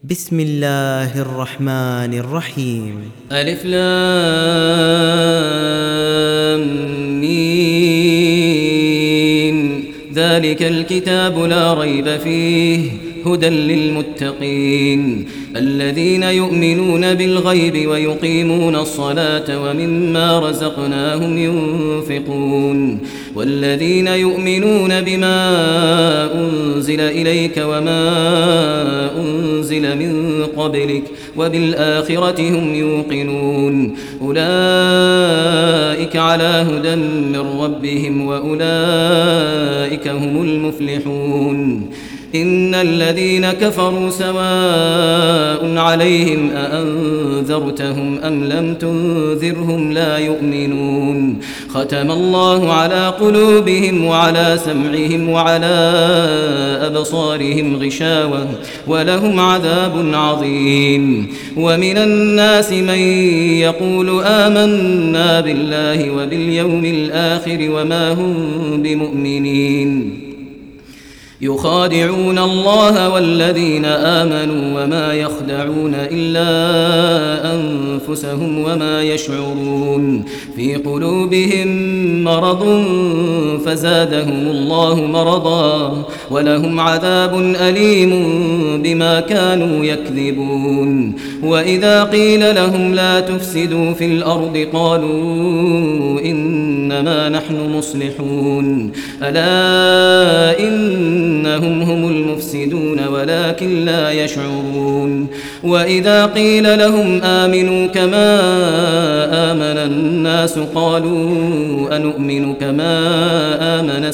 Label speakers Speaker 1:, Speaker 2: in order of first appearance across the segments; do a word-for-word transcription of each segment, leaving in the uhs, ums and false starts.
Speaker 1: بسم الله الرحمن الرحيم.
Speaker 2: ألف لام ميم. ذلك الكتاب لا ريب فيه هدى للمتقين الذين يؤمنون بالغيب ويقيمون الصلاة ومما رزقناهم ينفقون والذين يؤمنون بما أنزل إليك وما أنزل من قبلك وبالآخرة هم يوقنون أولئك على هدى من ربهم وأولئك هم المفلحون. إن الذين كفروا سواء عليهم أأنذرتهم أم لم تنذرهم لا يؤمنون. ختم الله على قلوبهم وعلى سمعهم وعلى أبصارهم غشاوة ولهم عذاب عظيم. ومن الناس من يقول آمنا بالله وباليوم الآخر وما هم بمؤمنين يخادعون الله والذين آمنوا وما يخدعون إلا أنفسهم وما يشعرون. في قلوبهم مرض فزادهم الله مرضا ولهم عذاب أليم بما كانوا يكذبون. وإذا قيل لهم لا تفسدوا في الأرض قالوا إنما نحن مصلحون ألا إنهم هم المفسدون ولكن لا يشعرون. وإذا قيل لهم آمنوا كما آمن الناس قالوا أنؤمن كما آمن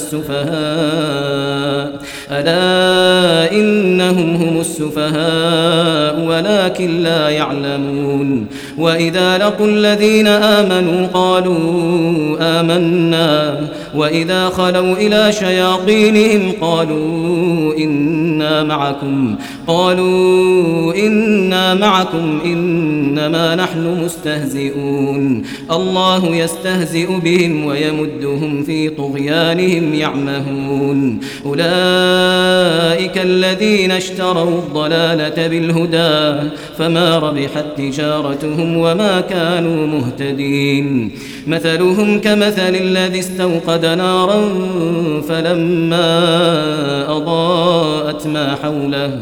Speaker 2: السفهاء ألا إنهم هم السفهاء ولكن لا يعلمون. وإذا لقوا الذين آمنوا قالوا آمنا وإذا خلوا إلى شياطينهم قالوا إنا معكم قالوا إنا معكم إنما نحن مستهزئون. الله يستهزئ بهم ويمدهم في طغيانهم يعمهون. أولئك الذين اشتروا الضلالة بالهدى فما ربحت تجارتهم وما كانوا مهتدين. مثلهم كمثل الذي استوقد نارا فلما أضاءت ما حوله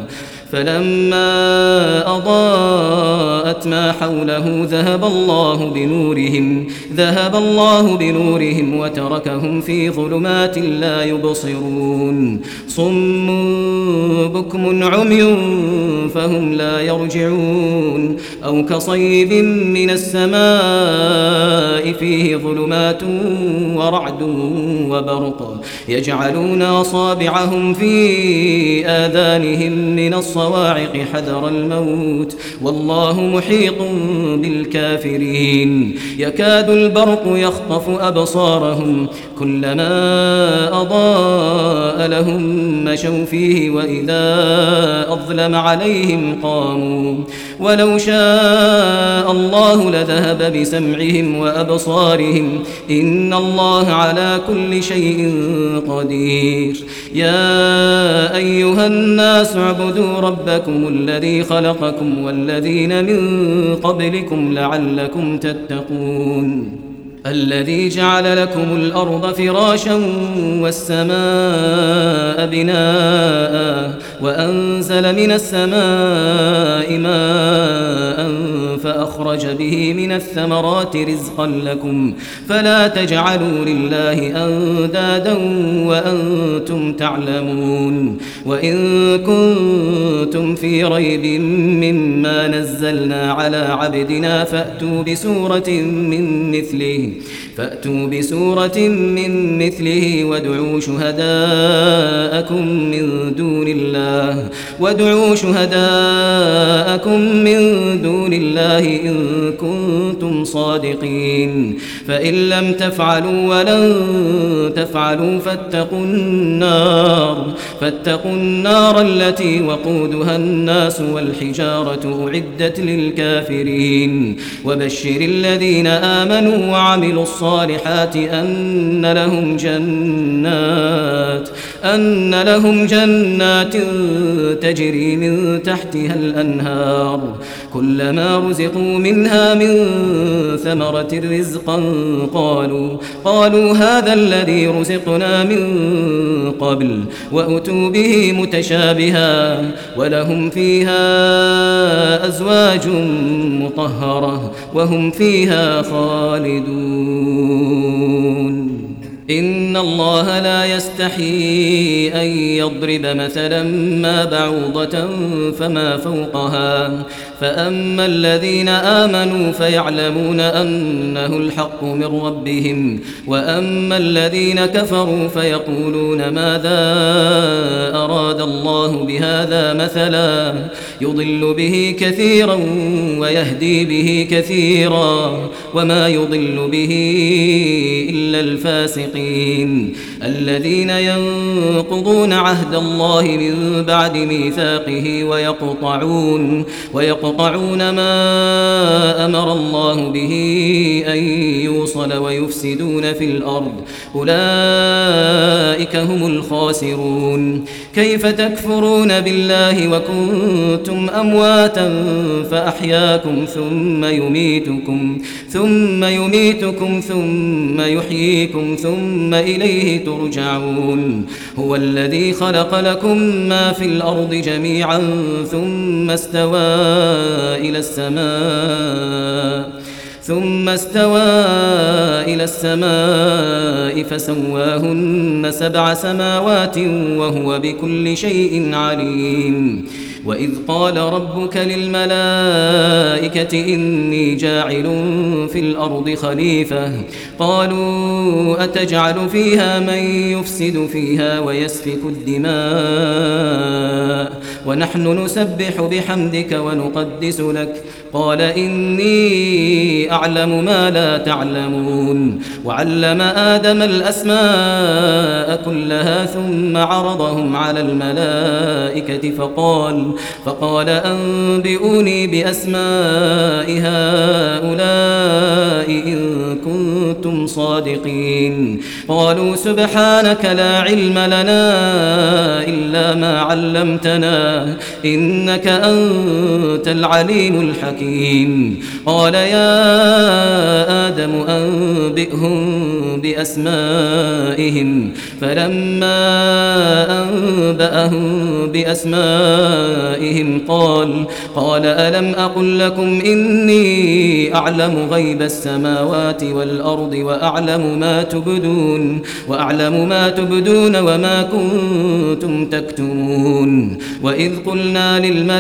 Speaker 2: فلما أضاءت ما حوله ذهب الله بنورهم ذهب الله بنورهم وتركهم في ظلمات لا يبصرون. صم بكم عمي فهم لا يرجعون. أو كصيب من السماء فيه ظلمات ورعد وبرق يجعلون أصابعهم في آذانهم من الصواعق حذر الموت والله محيط بالكافرين. يكاد البرق يخطف أبصارهم كلما أضاء لهم مشوا فيه وإذا أظلم عليهم قاموا ولو شاء الله لذهب بسمعهم وأبصارهم إن الله على كل شيء قدير. يا أيها الناس اعبدوا ربكم الذي خلقكم والذين من قبلكم لعلكم تتقون الذي جعل لكم الأرض فراشا والسماء بناء وأنزل من السماء ماء فأخرج به من الثمرات رزقا لكم فلا تجعلوا لله أندادا وأنتم تعلمون. وإن كنتم في ريب مما نزلنا على عبدنا فأتوا بسورة من مثله فأتوا بسورة من مثله وادعوا شهداءكم من دون الله وادعوا شهداءكم من دون الله إن كنتم صادقين فإن لم تفعلوا ولن تفعلوا فاتقوا النار فاتقوا النار التي وقودها الناس والحجارة أعدت للكافرين وبشر الذين آمنوا وعملوا الصالحات أن لهم جنات أن لهم جنات تجري من تحتها الأنهار كلما رزقوا منها من ثمرة رزقا قالوا قالوا هذا الذي رزقنا من قبل وأتوا به متشابها ولهم فيها أزواج مطهرة وهم فيها خالدون إن الله لا يستحيي أن يضرب مثلا ما بعوضة فما فوقها فأما الذين آمنوا فيعلمون أنه الحق من ربهم وأما الذين كفروا فيقولون ماذا أراد الله بهذا مثلا يضل به كثيرا ويهدي به كثيرا وما يضل به إلا الفاسقين الذين ينقضون عهد الله من بعد ميثاقه ويقطعون ويقطعون ما أمر الله به أن يوصل ويفسدون في الأرض أولئك هم الخاسرون كيف تكفرون بالله وكنتم أمواتا فأحياكم ثم يميتكم ثم يميتكم ثم يحييكم ثم إليه ترجعون هو الذي خلق لكم ما في الأرض جميعا ثم استوى إلى السماء ثم استوى إلى السماء فسواهن سبع سماوات وهو بكل شيء عليم وإذ قال ربك للملائكة إني جاعل في الأرض خليفة قالوا أتجعل فيها من يفسد فيها ويسفك الدماء ونحن نسبح بحمدك ونقدس لك قال إني أعلم ما لا تعلمون وعلم آدم الأسماء كلها ثم عرضهم على الملائكة فقال فقال أنبئوني بأسماء هؤلاء إن كنتم صادقين قالوا سبحانك لا علم لنا إلا ما علمتنا إنك أنت العليم الحكيم قال يا آدم أنبئهم بأسمائهم فلما أنبأهم بأسمائهم قال قال ألم أقل لكم إني أعلم غيب السماوات والأرض وأعلم ما تبدون وأعلم ما تبدون وما كنتم تكتمون وإذ قلنا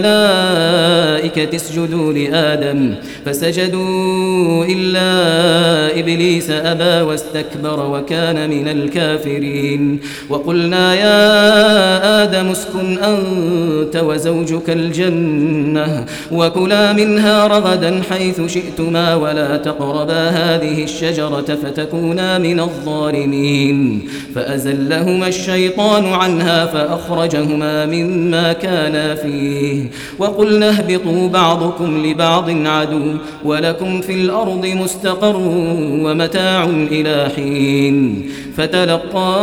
Speaker 2: للملائكة اسجدوا لآدم فسجدوا إلا إبليس أبى واستكبر وكان من الكافرين وقلنا يا آدم اسكن أنت وزوجك الجنة وكلا منها رغدا حيث شئتما ولا تقربا هذه الشجرة فتكونا من الظالمين فأزلهما الشيطان عنها فأخرجهما مما كانا فيه وقلنا اهبطوا بعضكم لبعض عدو ولكم في الأرض مستقر ومتاع إلى حين فتلقى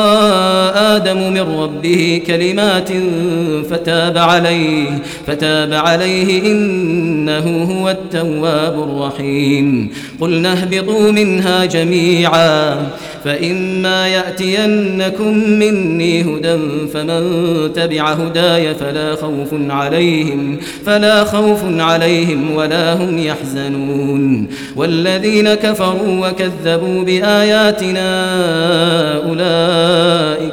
Speaker 2: آدم من ربه كلمات فتاب عليه فتاب عليه إنه هو التواب الرحيم قلنا اهبطوا منها جميعا فإما يأتينكم مني هدى فمن تبع هداي فلا خوف عليهم فلا خوف عليهم ولا هم يحزنون والذين كفروا وكذبوا بآياتنا أولئك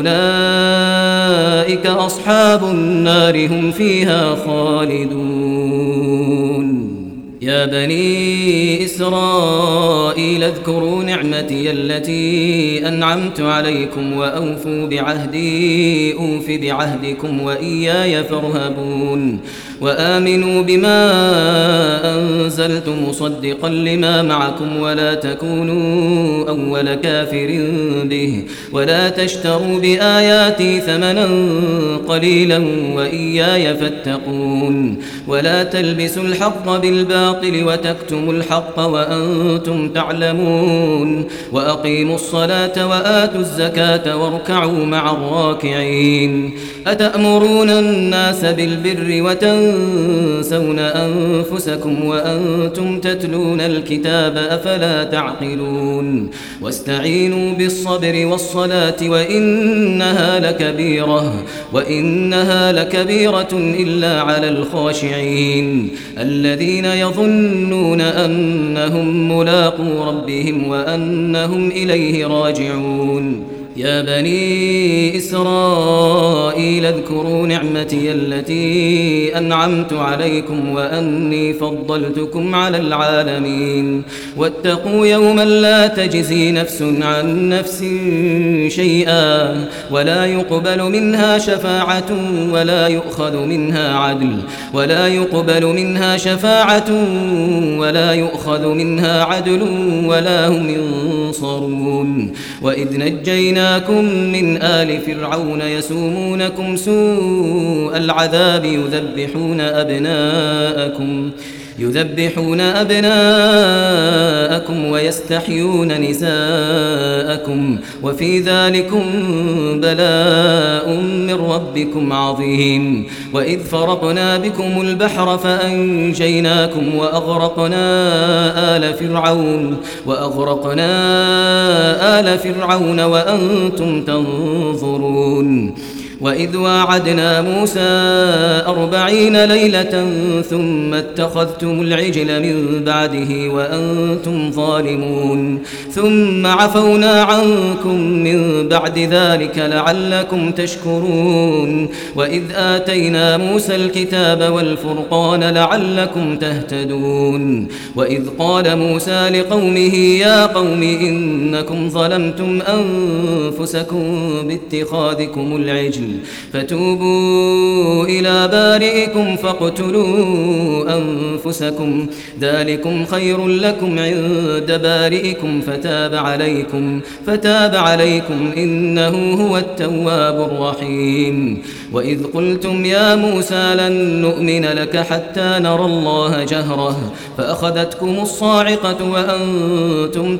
Speaker 2: أولئك أصحاب النار هم فيها خالدون يا بني إسرائيل اذكروا نعمتي التي أنعمت عليكم وأوفوا بعهدي أوف بعهدكم وإياي فارهبون وآمنوا بما أنزلت مصدقا لما معكم ولا تكونوا أول كافر به ولا تشتروا بآياتي ثمنا قليلا وإياي فاتقون ولا تلبسوا الحق بالباطل وتكتموا الحق وأنتم تعلمون وأقيموا الصلاة وآتوا الزكاة واركعوا مع الراكعين أتأمرون الناس بالبر وتنسون أنفسكم وأنتم تتلون الكتاب أفلا تعقلون واستعينوا بالصبر والصلاة وإنها لكبيرة وإنها لكبيرة إلا على الخاشعين الذين يظنون أنهم ملاقو ربهم وأنهم إليه راجعون يا بني إسرائيل اذكروا نعمتي التي أنعمت عليكم وأني فضلتكم على العالمين واتقوا يوما لا تجزي نفس عن نفس شيئا ولا يقبل منها شفاعة ولا يؤخذ منها عدل ولا يقبل منها شفاعة ولا يؤخذ منها عدل ولا هم ينصرون وإذ نجينا من آل فرعون يسومونكم سوء العذاب يذبحون أبناءكم يذبحون أبناءكم ويستحيون نساءكم وفي ذلكم بلاء من ربكم عظيم وإذ فرقنا بكم البحر فأنجيناكم وأغرقنا آل فرعون وأغرقنا آل فرعون وأنتم تنظرون وإذ واعدنا موسى أربعين ليلة ثم اتخذتم العجل من بعده وأنتم ظالمون ثم عفونا عنكم من بعد ذلك لعلكم تشكرون وإذ آتينا موسى الكتاب والفرقان لعلكم تهتدون وإذ قال موسى لقومه يا قوم إنكم ظلمتم أنفسكم باتخاذكم العجل فتوبوا إلى بارئكم فاقتلوا أنفسكم ذلكم خير لكم عند بارئكم فتاب عليكم فتاب عليكم إنه هو التواب الرحيم وإذ قلتم يا موسى لن نؤمن لك حتى نرى الله جهرة فأخذتكم الصاعقة وأنتم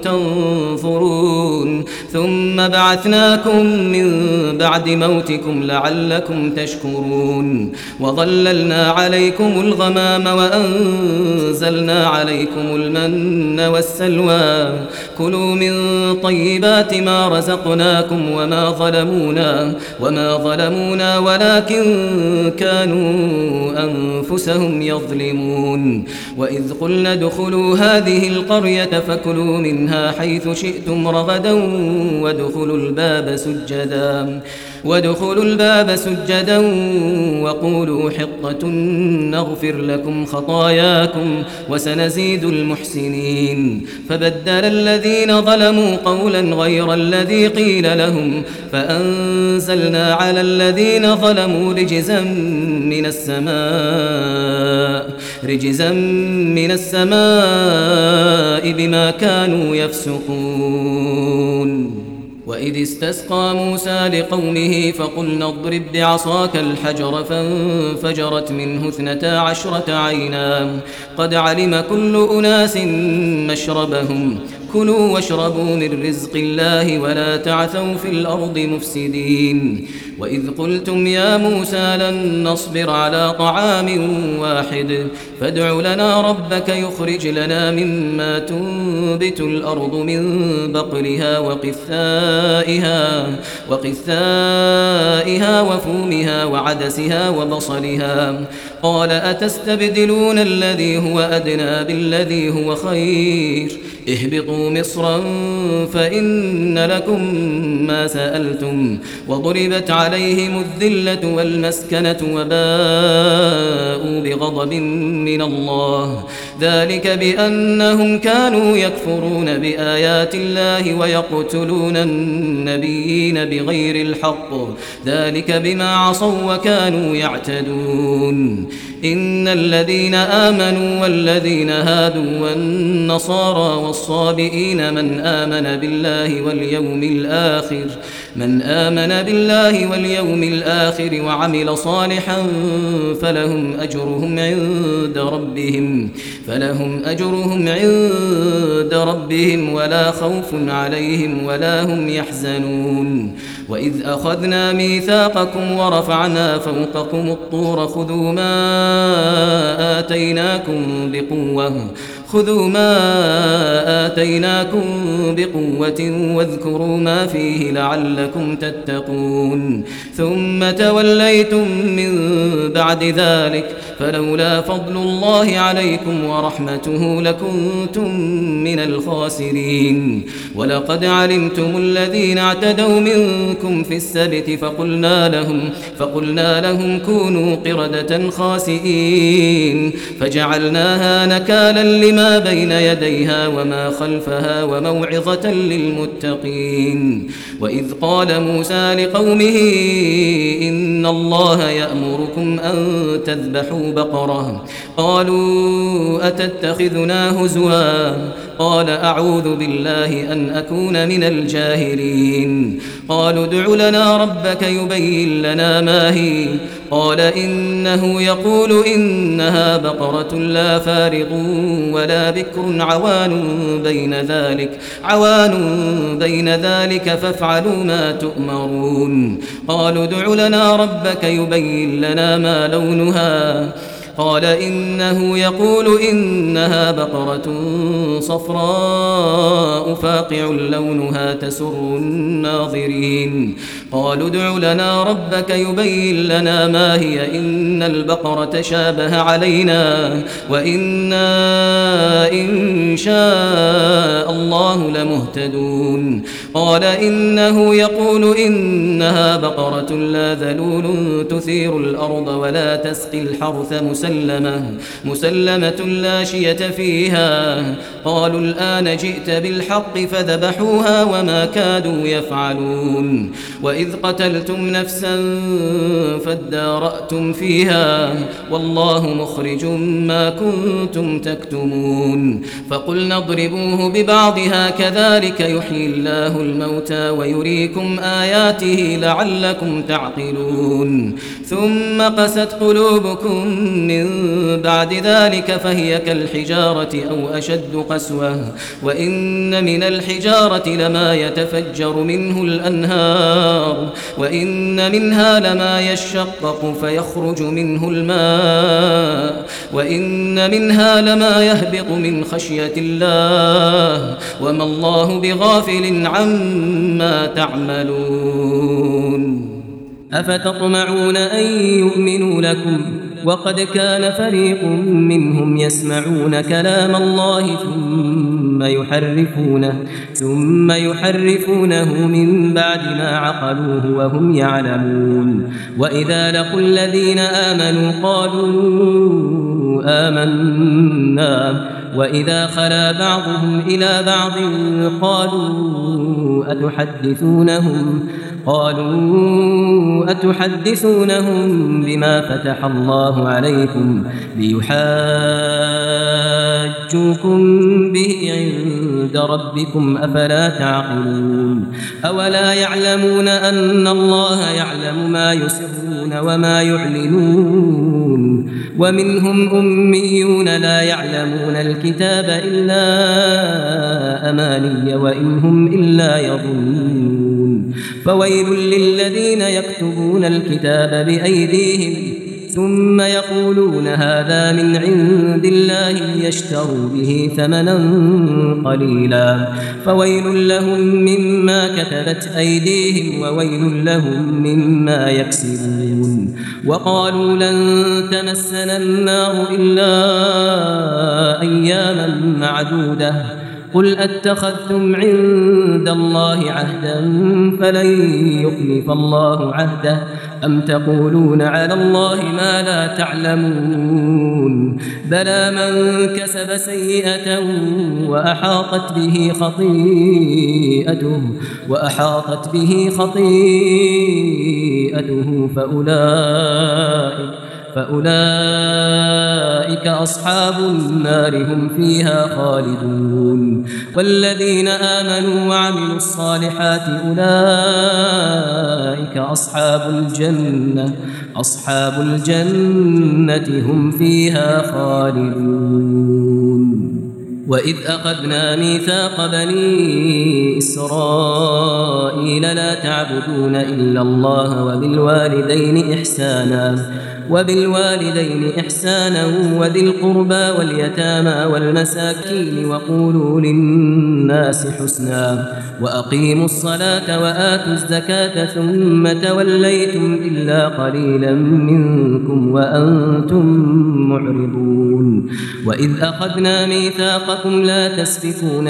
Speaker 2: تنظرون ثم بعثناكم من بعد موتكم لعلكم تشكرون وظللنا عليكم الغمام وأنزلنا عليكم المن والسلوى كلوا من طيبات ما رزقناكم وما ظلمونا وما ظلمونا ولكن كانوا أنفسهم يظلمون وإذ قلنا ادخلوا هذه القرية فكلوا منها حيث شئتم رغدا وادخلوا الباب سجدا وادخلوا الباب سجدا وقولوا حطة نغفر لكم خطاياكم وسنزيد المحسنين فبدل الذين ظلموا قولا غير الذي قيل لهم فأنزلنا على الذين ظلموا رجزا من السماء رجزا من السماء بما كانوا يفسقون وإذ استسقى موسى لقومه فقلنا اضرب بعصاك الحجر فانفجرت منه اثنتا عشرة عينا قد علم كل أناس مشربهم كلوا واشربوا من رزق الله ولا تعثوا في الأرض مفسدين وإذ قلتم يا موسى لن نصبر على طعام واحد فادع لنا ربك يخرج لنا مما تنبت الأرض من بقلها وقثائها وقثائها وفومها وعدسها وبصلها قال أتستبدلون الذي هو أدنى بالذي هو خير اهبطوا مصرا فإن لكم ما سألتم وضربت عليهم الذلة والمسكنة وباءوا بغضب من الله ذلك بأنهم كانوا يكفرون بآيات الله ويقتلون النبيين بغير الحق ذلك بما عصوا وكانوا يعتدون إن الذين آمنوا والذين هادوا والنصارى والصابئين من آمن بالله واليوم الآخر من آمن بالله واليوم الآخر وعمل صالحا فلهم أجرهم عند ربهم فلهم أجرهم عند ربهم ولا خوف عليهم ولا هم يحزنون وإذ أخذنا ميثاقكم ورفعنا فوقكم الطور خذوا ما آتيناكم بقوة خذوا ما آتيناكم بقوة واذكروا ما فيه لعلكم تتقون ثم توليتم من بعد ذلك فلولا فضل الله عليكم ورحمته لكنتم من الخاسرين ولقد علمتم الذين اعتدوا منكم في السبت فقلنا لهم فقلنا لهم كونوا قردة خاسئين فجعلناها نكالا لما ما بين يديها وما خلفها وموعظة للمتقين وإذ قال موسى لقومه إن الله يأمركم أن تذبحوا بقرة قالوا أتتخذنا هزوا قال أعوذ بالله أن أكون من الجاهلين قالوا ادع لنا ربك يبين لنا ما هي قال إنه يقول إنها بقرة لا فارغ ولا بكر عوان بين ذلك عوان بين ذلك فافعلوا ما تؤمرون قالوا ادع لنا ربك يبين لنا ما لونها قال إنه يقول إنها بقرة صفراء فاقع لونها تسر الناظرين قالوا ادع لنا ربك يبين لنا ما هي إن البقرة شابه علينا وإنا إن شاء الله لمهتدون قال إنه يقول إنها بقرة لا ذلول تثير الأرض ولا تسقي الحرث مسلمة مسلمة لا شية فيها قالوا الآن جئت بالحق فذبحوها وما كادوا يفعلون وإذ قتلتم نفسا فادارأتم فيها والله مخرج ما كنتم تكتمون فقلنا اضربوه ببعضها كذلك يحيي الله الموتى ويريكم آياته لعلكم تعقلون ثم قست قلوبكم من بعد ذلك فهي كالحجارة أو أشد قسوة وإن من الحجارة لما يتفجر منه الأنهار وإن منها لما يشقق فيخرج منه الماء وإن منها لما يهبط من خشية الله وما الله بغافل عما تعملون أفتطمعون أن يؤمنوا لكم وقد كان فريق منهم يسمعون كلام الله ثم يحرفونه ثم يحرفونه من بعد ما عقلوه وهم يعلمون وإذا لقوا الذين آمنوا قالوا آمنا وإذا خلا بعضهم إلى بعض قالوا أتحدثونهم قالوا أتحدثونهم بما فتح الله عليكم ليحاجوكم به عند ربكم أفلا تعقلون أولا يعلمون أن الله يعلم ما يسرون وما يعلنون ومنهم أميون لا يعلمون الكتاب إلا أماني وإن هم إلا يظنون فويل للذين يكتبون الكتاب بأيديهم ثم يقولون هذا من عند الله ليشتروا به ثمنا قليلا فويل لهم مما كتبت أيديهم وويل لهم مما يكسبون وقالوا لن تمسنا النار إلا أياما معدودة قل أتخذتم عند الله عهدا فلن يخلف الله عهده أم تقولون على الله ما لا تعلمون بلى من كسب سيئة وأحاطت به خطيئته وأحاطت به خطيئته فأولئك فأولئك أصحاب النار هم فيها خالدون والذين آمنوا وعملوا الصالحات أولئك أصحاب الجنة أصحاب الجنة هم فيها خالدون وإذ أخذنا ميثاق بني إسرائيل لا تعبدون إلا الله وبالوالدين إحسانا وبالوالدين إحسانا وذي القربى واليتامى والمساكين وقولوا للناس حسنا وأقيموا الصلاة وآتوا الزكاة ثم توليتم إلا قليلا منكم وأنتم معرضون وإذ أخذنا ميثاقكم لا تسفكون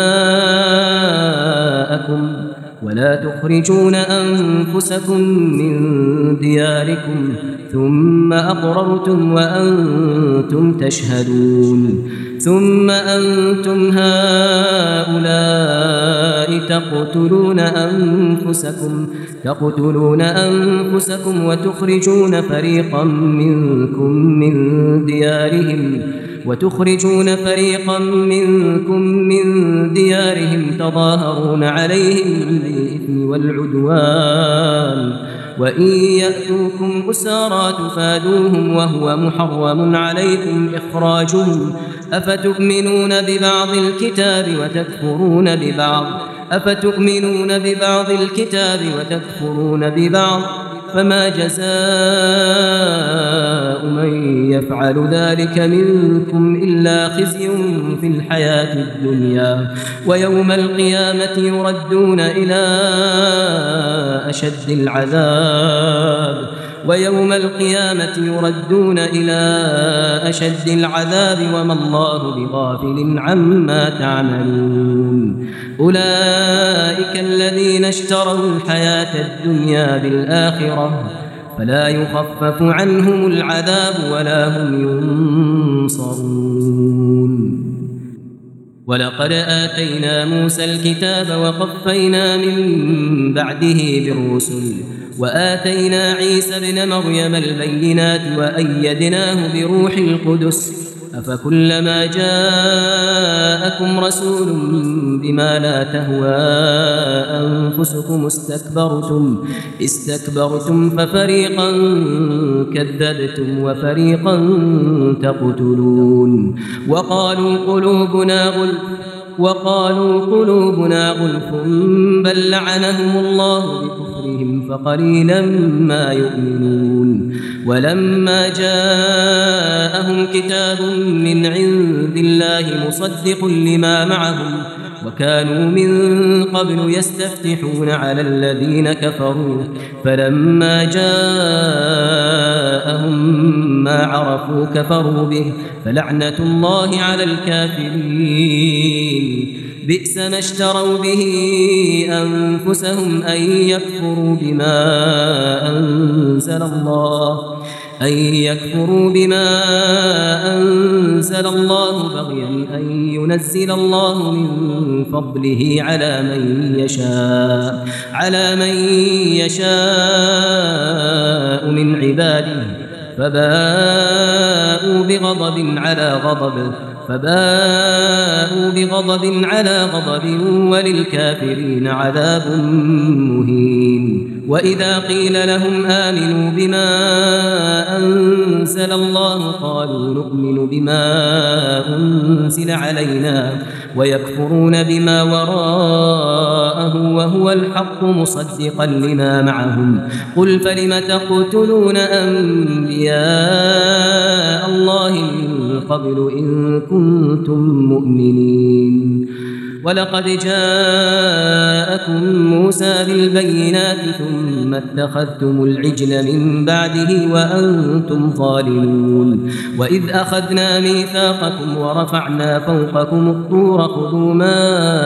Speaker 2: دماءكم ولا تخرجون أنفسكم من دياركم ثم أقررتم وأنتم تشهدون ثم أنتم هؤلاء تقتلون أنفسكم تقتلون أنفسكم وتخرجون فريقا منكم من ديارهم وتخرجون فريقا منكم من ديارهم تظاهرون عليهم بالإثم والعدوان وإن يأتوكم أسارى تفادوهم وهو محرم عليكم إخراجهم أفتؤمنون ببعض الكتاب وتكفرون ببعض أفتؤمنون ببعض الكتاب وتكفرون ببعض فما جزاء من يفعل ذلك منكم إلا خزي في الحياة الدنيا ويوم القيامة يردون إلى أشد العذاب ويوم القيامة يردون إلى أشد العذاب وما الله بغافل عما تعملون أولئك الذين اشتروا الحياة الدنيا بالآخرة فلا يخفف عنهم العذاب ولا هم ينصرون ولقد آتينا موسى الكتاب وقفينا من بعده بالرسل وآتينا عيسى ابن مريم البينات وأيدناه بروح القدس أفكلما جاءكم رسول بما لا تهوى أنفسكم استكبرتم استكبرتم ففريقا كذبتم وفريقا تقتلون وقالوا قلوبنا غلف وقالوا قلوبنا غلف بل لعنهم الله بكفرهم فقليلا ما يؤمنون ولما جاءهم كتاب من عند الله مصدق لما معهم وكانوا من قبل يستفتحون على الذين كفروا فلما جاءهم ما عرفوا كفروا به فلعنة الله على الكافرين بئس ما اشتروا به أنفسهم أن يكفروا بما أنزل الله أن يكفروا بما أنزل الله بغيا أن ينزل الله من فضله على من يشاء على من يشاء من عباده فباءوا بغضب على غضب فباءوا بغضب على غضب وللكافرين عذاب مهين وإذا قيل لهم آمنوا بما أنزل الله قالوا نؤمن بما أنزل علينا ويكفرون بما وراءه وهو الحق مصدقا لما معهم قل فلم تقتلون أنبياء الله من قبل إن كنتم مؤمنين ولقد جاءكم موسى بالبينات ثم اتخذتم العجل من بعده وأنتم ظالمون وإذ أخذنا ميثاقكم ورفعنا فوقكم الطور خذوا ما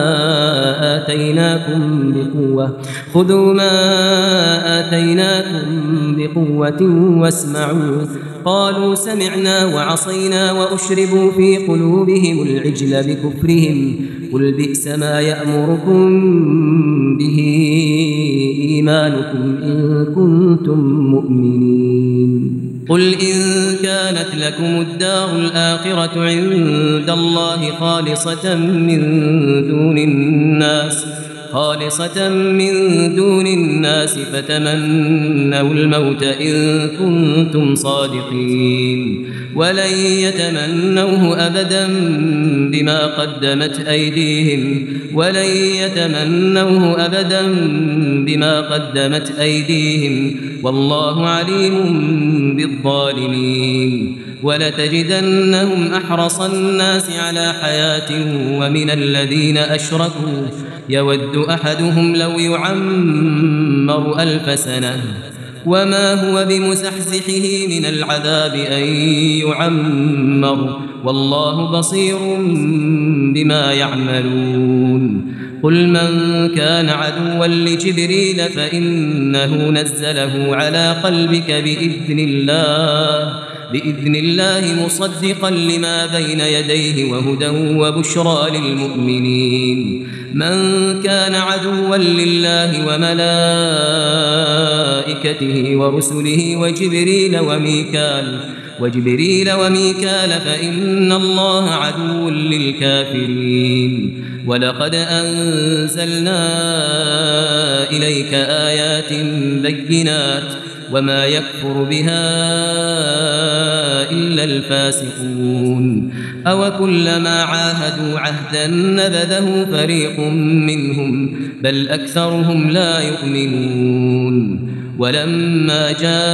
Speaker 2: آتيناكم بقوة خذوا ما آتيناكم بقوة واسمعوا قالوا سمعنا وعصينا وأشربوا في قلوبهم العجل بكفرهم قل بئس ما يأمركم به إيمانكم إن كنتم مؤمنين قل إن كانت لكم الدار الآخرة عند الله خالصة من دون الناس خالصة من دون الناس فتمنوا الموت إن كنتم صادقين ولن يتمنوه أبدا بما قدمت أيديهم ولن يتمنوه أبدا بما قدمت أيديهم والله عليم بالظالمين ولتجدنهم أحرص الناس على حياة ومن الذين أشركوا يود أحدهم لو يعمر ألف سنة وما هو بمزحزحه من العذاب أن يعمر والله بصير بما يعملون قل من كان عدوا لجبريل فإنه نزله على قلبك بإذن الله بإذن الله مصدقا لما بين يديه وهدى وبشرى للمؤمنين من كان عدوا لله وملائكته ورسله وجبريل وميكال وجبريل وميكال فإن الله عدو للكافرين ولقد أنزلنا إليك آيات بينات وما يكفر بها إلا الفاسقون أوكلما عاهدوا عهدا نبذه فريق منهم بل أكثرهم لا يؤمنون ولما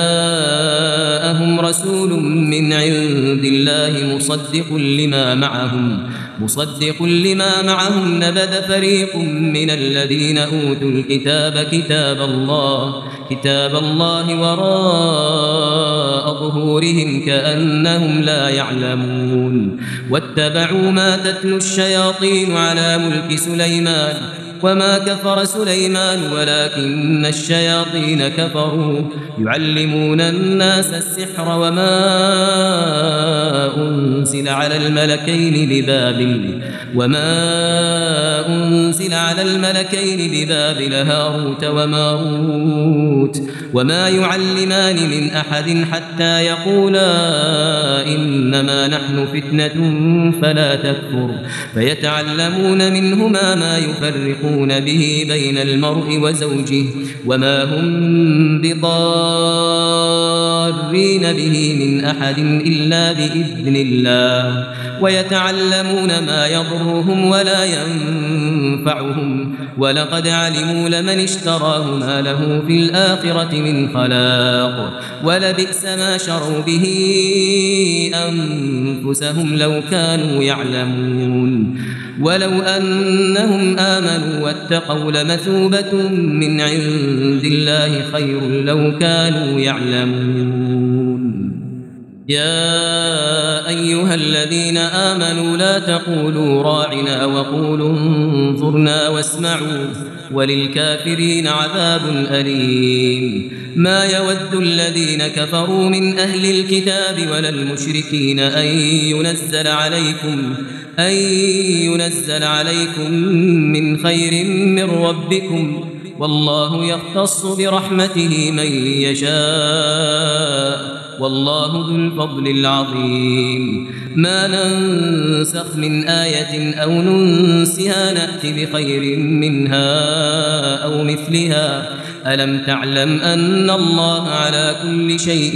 Speaker 2: جاءهم رسول من عند الله مصدق لما معهم مصدق لما معهم نبذ فريق من الذين أوتوا الكتاب كتاب الله كتاب الله وراء ظهورهم كأنهم لا يعلمون واتبعوا ما تتلو الشياطين على ملك سليمان وما كفر سليمان ولكن الشياطين كفروا يعلمون الناس السحر وما أنزل على الملكين ببابل وما أنزل على الملكين ببابل هاروت وماروت وما يعلمان من أحد حتى يقولا إنما نحن فتنة فلا تكفر فيتعلمون منهما ما يفرقون به بين المرء وزوجه وما هم بضارين به من أحد إلا بإذن الله ويتعلمون ما يضرهم ولا ينفعهم ولقد علموا لمن اشتراه ما له في الآخرة من خلاق ولبئس ما شروا به أنفسهم لو كانوا يعلمون ولو أنهم آمنوا واتقوا لمثوبة من عند الله خير لو كانوا يعلمون يا أيها الذين آمنوا لا تقولوا راعنا وقولوا انظرنا واسمعوا وللكافرين عذاب أليم ما يود الذين كفروا من أهل الكتاب ولا المشركين أن ينزل عليكم أن ينزل عليكم من خير من ربكم والله يختص برحمته من يشاء والله ذو الفضل العظيم ما ننسخ من آية أو ننسها نأت بخير منها أو مثلها ألم تعلم أن الله على كل شيء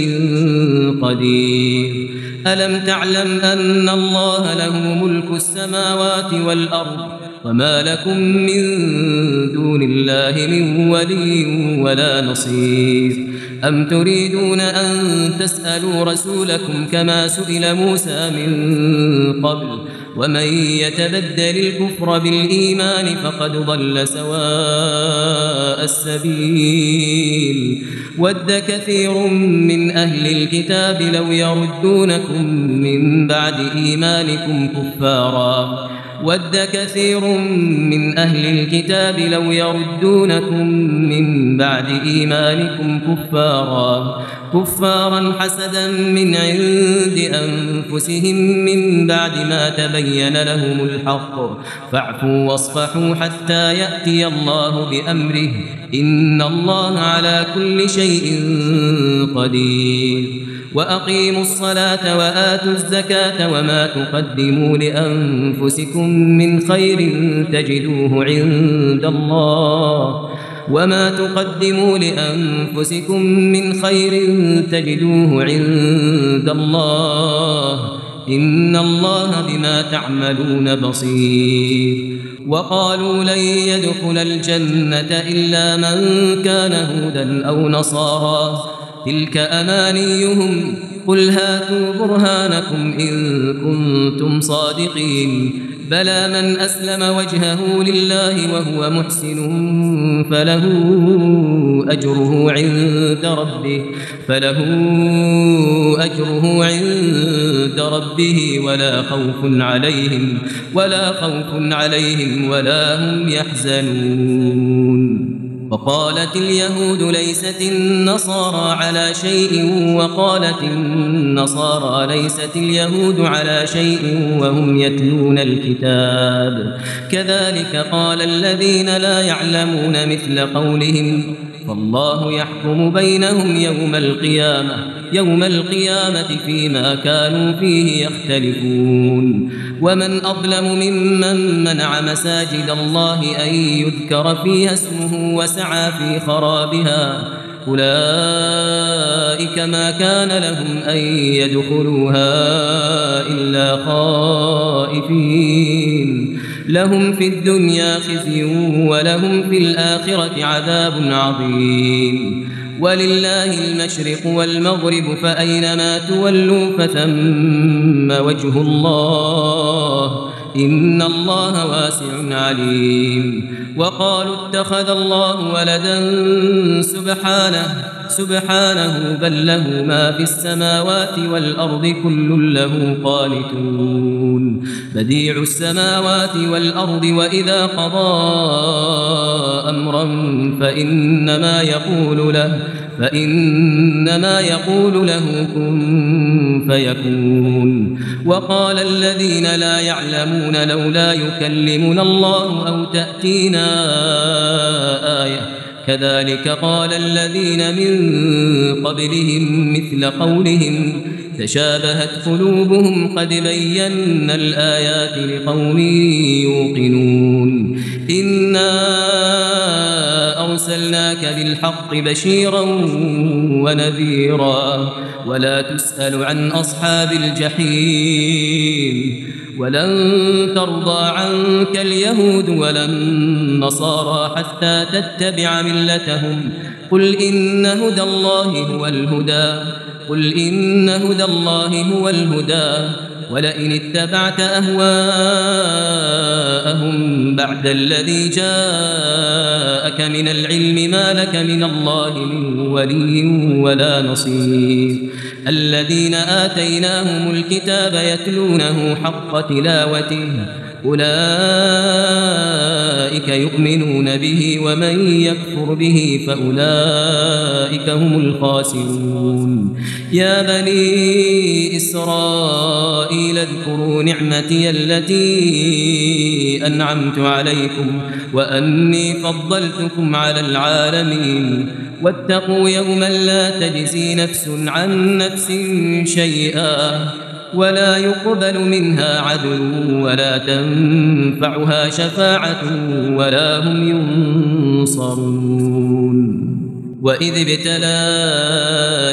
Speaker 2: قدير ألم تعلم أن الله له ملك السماوات والأرض وما لكم من دون الله من ولي ولا نصير أم تريدون أن تسألوا رسولكم كما سئل موسى من قبل ومن يتبدل الكفر بالإيمان فقد ضل سواء السبيل ود كثير من أهل الكتاب لو يردونكم من بعد إيمانكم كفارا ود كثير من أهل الكتاب لو يردونكم من بعد إيمانكم كفارا كفارا حسدا من عند أنفسهم من بعد ما تبين لهم الحق فاعفوا واصفحوا حتى يأتي الله بأمره إن الله على كل شيء قدير وأقيموا الصلاة وآتوا الزكاة وما تقدموا لأنفسكم من خير تجدوه عند الله وما تقدموا لأنفسكم من خير تجدوه عند الله إن الله بما تعملون بصير وقالوا لن يدخل الجنة إلا من كان هودا أو نصارى تلك أمانيهم قل هاتوا برهانكم إن كنتم صادقين بلى من أسلم وجهه لله وهو محسن فله أجره عند ربه فله أجره عند ربه ولا خوف عليهم ولا خوف عليهم ولا هم يحزنون وقالت اليهود ليست النصارى على شيء وقالت النصارى ليست اليهود على شيء وهم يتلون الكتاب كذلك قال الذين لا يعلمون مثل قولهم فالله يحكم بينهم يوم القيامة يوم القيامة فيما كانوا فيه يختلفون ومن أظلم ممن منع مساجد الله أن يذكر فيها اسمه وسعى في خرابها أولئك ما كان لهم أن يدخلوها إلا خائفين لهم في الدنيا خزي ولهم في الآخرة عذاب عظيم ولله المشرق والمغرب فأينما تولوا فثم وجه الله إن الله واسع عليم وقالوا اتخذ الله ولدا سبحانه سبحانه بل له ما في السماوات والأرض كل له قانتون بديع السماوات والأرض وإذا قضى أمرا فإنما يقول له فإنما يقول له كن فيكون وقال الذين لا يعلمون لولا يكلمنا الله أو تأتينا آية كذلك قال الذين من قبلهم مثل قولهم تشابهت قلوبهم قد بينا الآيات لقوم يوقنون إنا أرسلناك بالحق بشيرا ونذيرا ولا تسأل عن أصحاب الجحيم ولن ترضى عنك اليهود ولا النصارى حتى تتبع ملتهم قل إن هدى الله هو الهدى قل إن هدى الله هو الهدى ولئن اتبعت أهواءهم بعد الذي جاءك من العلم ما لك من الله من ولي ولا نصير الذين آتيناهم الكتاب يتلونه حق تلاوته أولئك يؤمنون به ومن يكفر به فأولئك هم الخاسرون يا بني إسرائيل اذكروا نعمتي التي أنعمت عليكم وأني فضلتكم على العالمين واتقوا يوما لا تجزي نفس عن نفس شيئا ولا يقبل منها عدل ولا تنفعها شفاعة ولا هم ينصرون وإذ ابتلى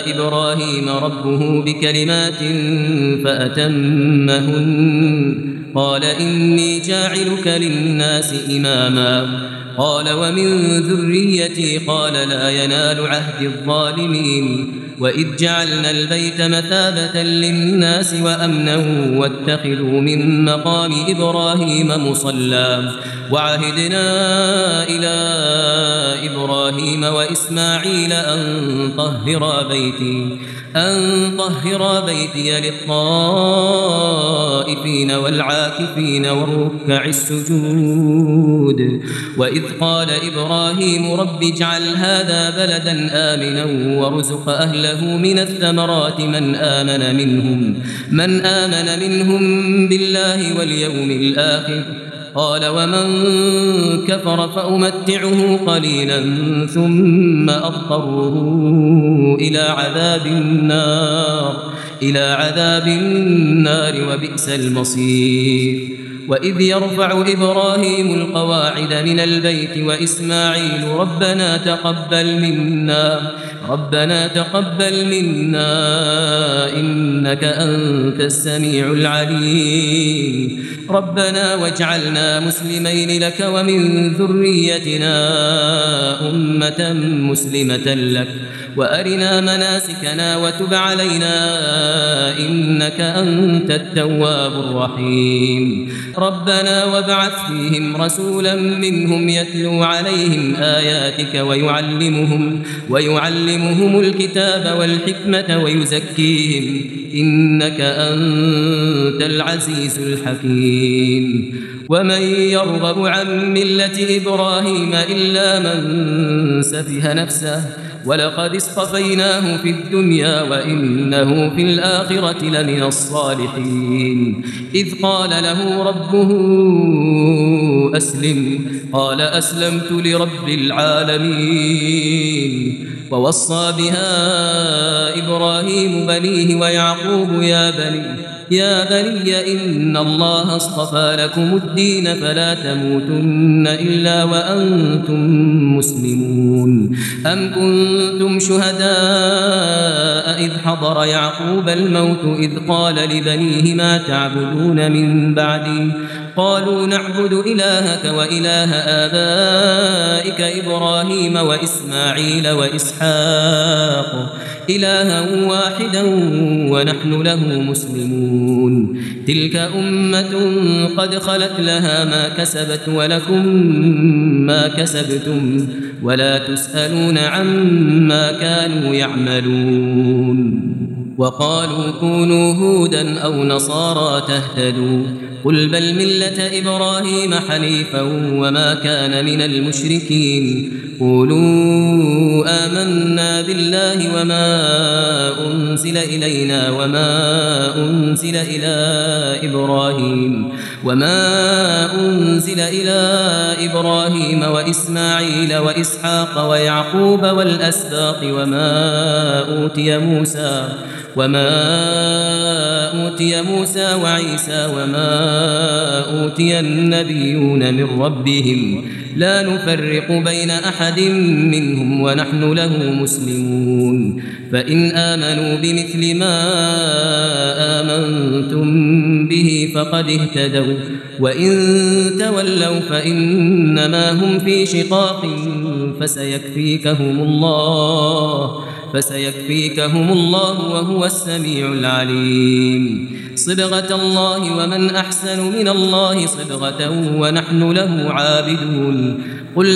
Speaker 2: إبراهيم ربه بكلمات فأتمهن قال إني جاعلك للناس إماما قال ومن ذريتي قال لا ينال عهد الظالمين وإذ جعلنا البيت مثابة للناس وأمنا واتخذوا من مقام إبراهيم مصلى وعهدنا إلى إبراهيم وإسماعيل أن طهرا بيتي أن طهرا بيتي للطائفين والعاكفين والركع السجود وإذ قال إبراهيم رب اجعل هذا بلدا آمنا وارزق أهله من الثمرات من آمن منهم من آمن منهم بالله واليوم الآخر قال ومن كفر فأمتعه قليلا ثم أضطره إلى عذاب النار إلى عذاب النار وبئس المصير وإذ يرفع إبراهيم القواعد من البيت وإسماعيل ربنا تقبل منا ربنا تقبل منا إنك أنت السميع العليم ربنا واجعلنا مسلمين لك ومن ذريتنا أمة مسلمة لك وأرنا مناسكنا وتب علينا إنك أنت التواب الرحيم ربنا وابعث فيهم رسولا منهم يتلو عليهم آياتك ويعلمهم ويعلمهم الكتاب والحكمة ويزكيهم إنك أنت العزيز الحكيم ومن يرغب عن ملة إبراهيم إلا من سفه نفسه ولقد اصطفيناه في الدنيا وإنه في الآخرة لمن الصالحين إذ قال له ربه أسلم قال أسلمت لرب العالمين ووصى بها إبراهيم بنيه ويعقوب يا بني يا بني إن الله اصطفى لكم الدين فلا تموتن إلا وأنتم مسلمون أم كنتم شهداء إذ حضر يعقوب الموت إذ قال لبنيه ما تعبدون من بعدي قالوا نعبد إلهك وإله آبائك إبراهيم وإسماعيل وإسحاق إلها واحدا ونحن له مسلمون تلك أمة قد خلت لها ما كسبت ولكم ما كسبتم ولا تسألون عما كانوا يعملون وقالوا كونوا هودا أو نصارى تهتدوا قل بل ملة إبراهيم حنيفا وما كان من المشركين قولوا آمنا بالله وما أنزل إلينا وما أنزل إلى إبراهيم وما أنزل إلى إبراهيم وإسماعيل وإسحاق ويعقوب والأسباط وما أوتي موسى وما أوتي موسى وعيسى وما أوتي النبيون من ربهم لا نفرق بين أحد منهم ونحن له مسلمون فإن آمنوا بمثل ما آمنتم به فقد اهتدوا وإن تولوا فإنما هم في شقاق فسيكفيكهم الله فسيكفيكهم الله وهو السميع العليم صبغة الله ومن أحسن من الله صبغة ونحن له عابدون قل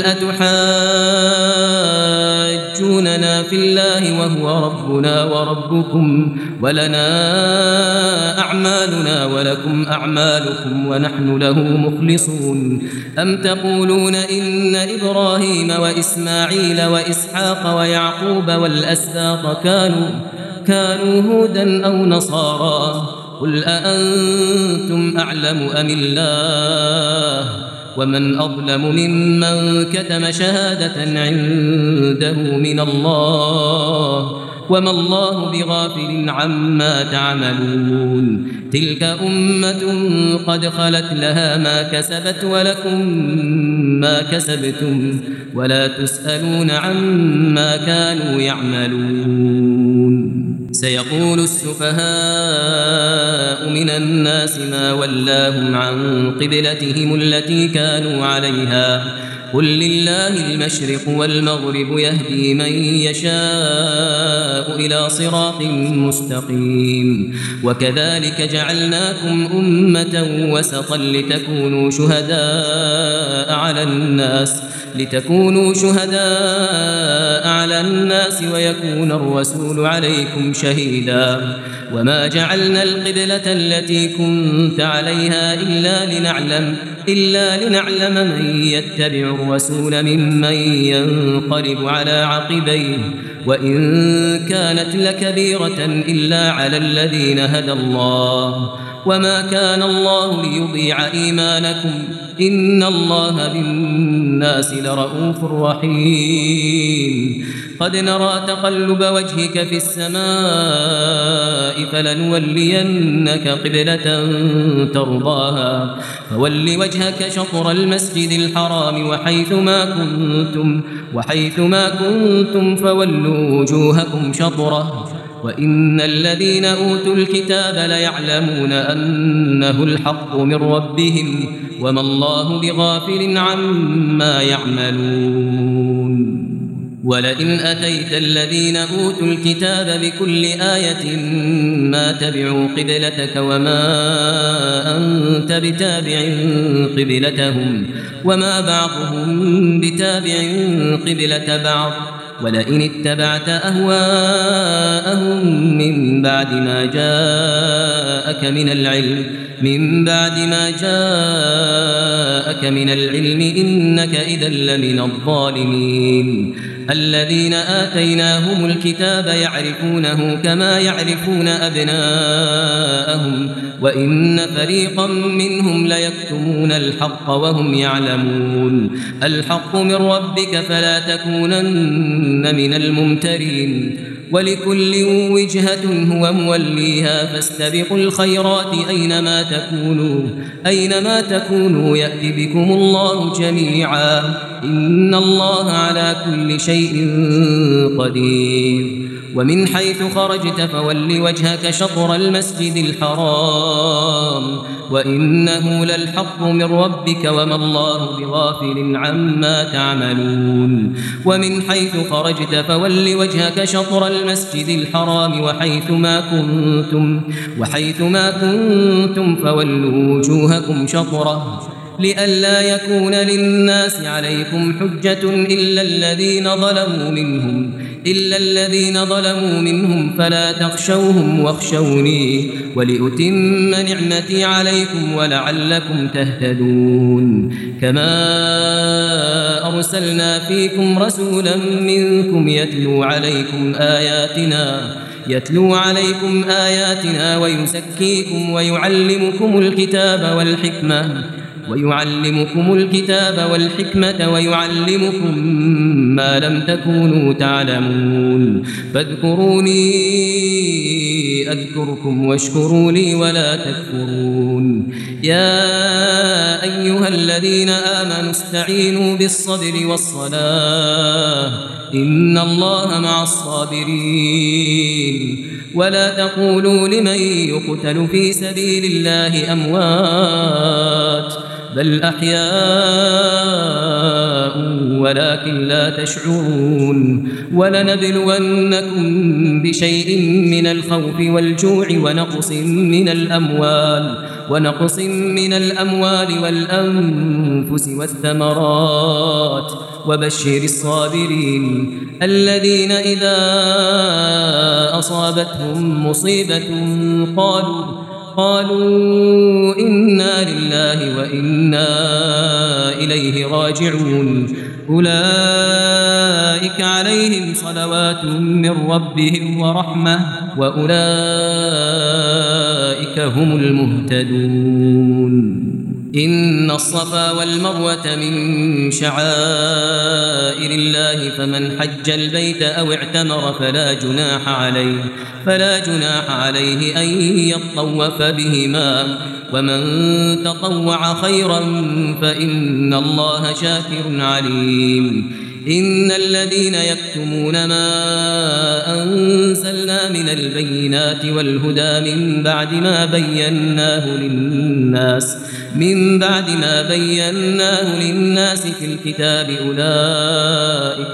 Speaker 2: أتحاجوننا في الله وهو ربنا وربكم ولنا أعمالنا ولكم أعمالكم ونحن له مخلصون أم تقولون إن إبراهيم وإسماعيل وإسحاق ويعقوب والأسباط كانوا كانوا هودا أو نصارى قل أأنتم أعلم أم الله ومن أظلم ممن كتم شهادة عنده من الله وما الله بغافل عما تعملون تلك أمة قد خلت لها ما كسبت ولكم ما كسبتم ولا تسألون عما كانوا يعملون سيقول السفهاء من الناس ما ولاهم عن قبلتهم التي كانوا عليها قل لله المشرق والمغرب يهدي من يشاء إلى صراط مستقيم وكذلك جعلناكم أمة وسطا لتكونوا شهداء على الناس لتكونوا شهداء على الناس ويكون الرسول عليكم شهيدا وما جعلنا القبلة التي كنت عليها إلا لنعلم إلا لنعلم من يتبع الرسول ممن ينقلب على عقبيه وإن كانت لكبيرة إلا على الذين هدى الله وما كان الله ليضيع إيمانكم إن الله بالناس لرؤوف رحيم قد نرى تقلب وجهك في السماء فلنولينك قبلة ترضاها فول وجهك شطر المسجد الحرام وحيث ما كنتم وحيث ما كنتم فولوا وجوهكم شطره وإن الذين أوتوا الكتاب ليعلمون أنه الحق من ربهم وما الله بغافل عما يعملون ولئن أتيت الذين أوتوا الكتاب بكل آية ما تبعوا قبلتك وما أنت بتابع قبلتهم وما بعضهم بتابع قبلة بعض ولئن اتبعت أهواءهم من بعد ما جاءك من العلم من بعد ما جاءك من العلم إنك إذا لمن الظالمين الذين آتيناهم الكتاب يعرفونه كما يعرفون أبناءهم وإن فريقا منهم ليكتمون الحق وهم يعلمون الحق من ربك فلا تكونن من الممترين ولكل وجهة هو موليها فاستبقوا الخيرات أينما تكونوا أينما تكونوا يأتي بكم الله جميعا إن الله على كل شيء قدير ومن حيث خرجت فول وجهك شطر المسجد الحرام وإنه للحق من ربك وما الله بغافل عما تعملون ومن حيث خرجت فول وجهك شطر المسجد الحرام وحيث ما كنتم وحيث ما كنتم فولوا وجوهكم شطره لئلا يكون للناس عليكم حجة إلا الذين ظلموا منهم إلا الذين ظلموا منهم فلا تخشوهم واخشوني ولأتم نعمتي عليكم ولعلكم تهتدون كما أرسلنا فيكم رسولا منكم يتلو عليكم آياتنا يتلو عليكم آياتنا ويزكيكم ويعلمكم الكتاب والحكمة ويعلمكم الكتاب والحكمة ويعلمكم ما لم تكونوا تعلمون فاذكروني أذكركم واشكروا لي ولا تكفرون يا أيها الذين آمنوا استعينوا بالصبر والصلاة إن الله مع الصابرين ولا تقولوا لمن يقتل في سبيل الله أموات بل أحياء ولكن لا تشعرون ولنبلونكم بشيء من الخوف والجوع ونقص من الأموال ونقص من الأموال والأنفس والثمرات وبشر الصابرين الذين إذا أصابتهم مصيبة قالوا قالوا إنا لله وإنا إليه راجعون أولئك عليهم صلوات من ربهم ورحمة وأولئك هم المهتدون إن الصفا والمروة من شعائر الله فمن حج البيت أو اعتمر فلا جناح عليه فلا جناح عليه أن يطوف بهما ومن تطوع خيرا فإن الله شاكر عليم إن الذين يكتمون ما أنزلنا من البينات والهدى من بعد ما بيناه للناس من بعد ما بيناه للناس في الكتاب أولئك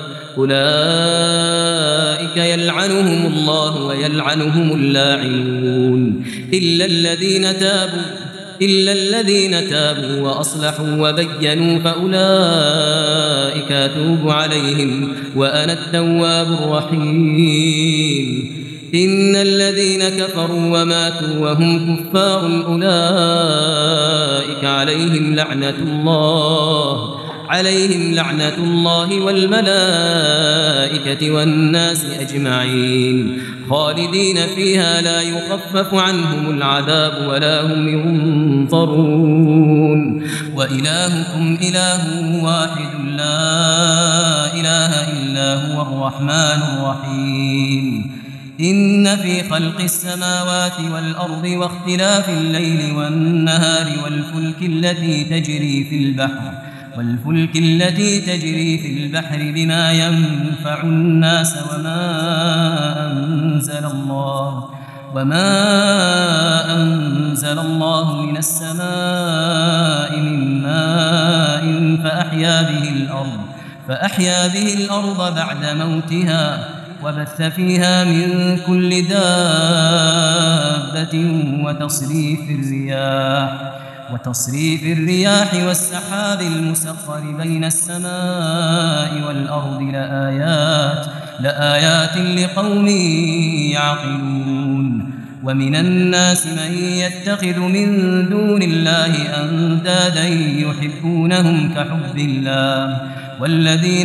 Speaker 2: أولئك يلعنهم الله ويلعنهم اللاعنون إلا الذين تابوا إلا الذين تابوا وأصلحوا وبينوا فأولئك أتوب عليهم وأنا التواب الرحيم إن الذين كفروا وماتوا وهم كفار أولئك عليهم لعنة الله عليهم لعنة الله والملائكة والناس أجمعين خالدين فيها لا يخفف عنهم العذاب ولا هم ينظرون وإلهكم إله واحد لا إله إلا هو الرحمن الرحيم إن في خلق السماوات والأرض واختلاف الليل والنهار والفلك التي تجري في البحر والفلك التي تجري في البحر بما ينفع الناس وما أنزل الله وما أنزل الله من السماء من ماء فأحيا به الأرض فأحيا به الأرض بعد موتها وبث فيها من كل دابة وتصريف الرياح وتصريف الرياح والسحاب المسخر بين السماء والأرض لآيات لآيات لقوم يعقلون ومن الناس من يتخذ من دون الله أندادا يحبونهم كحب الله والذين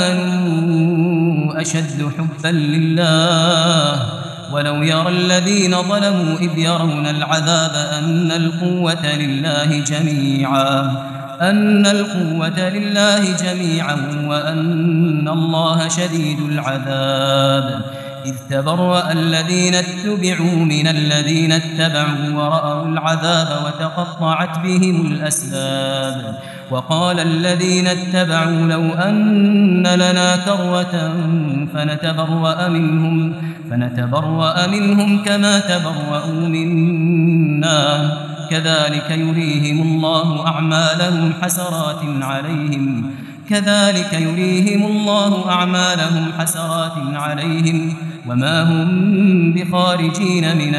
Speaker 2: آمنوا أشد حبا لله ولو يرى الذين ظلموا إذ يرون العذاب أن القوة لله جميعا أن القوة لله جميعا وأن الله شديد العذاب إذ تبرأ الذين اتبعوا من الذين اتبعوا ورأوا العذاب وتقطعت بهم الأسباب وقال الذين اتبعوا لو أن لنا كرة فنتبرأ منهم فنتبرأ منهم كما تبرأوا منا كذلك يريهم الله أعمالهم حسرات عليهم كذلك يريهم الله أعمالهم حسرات عليهم وما هم بخارجين من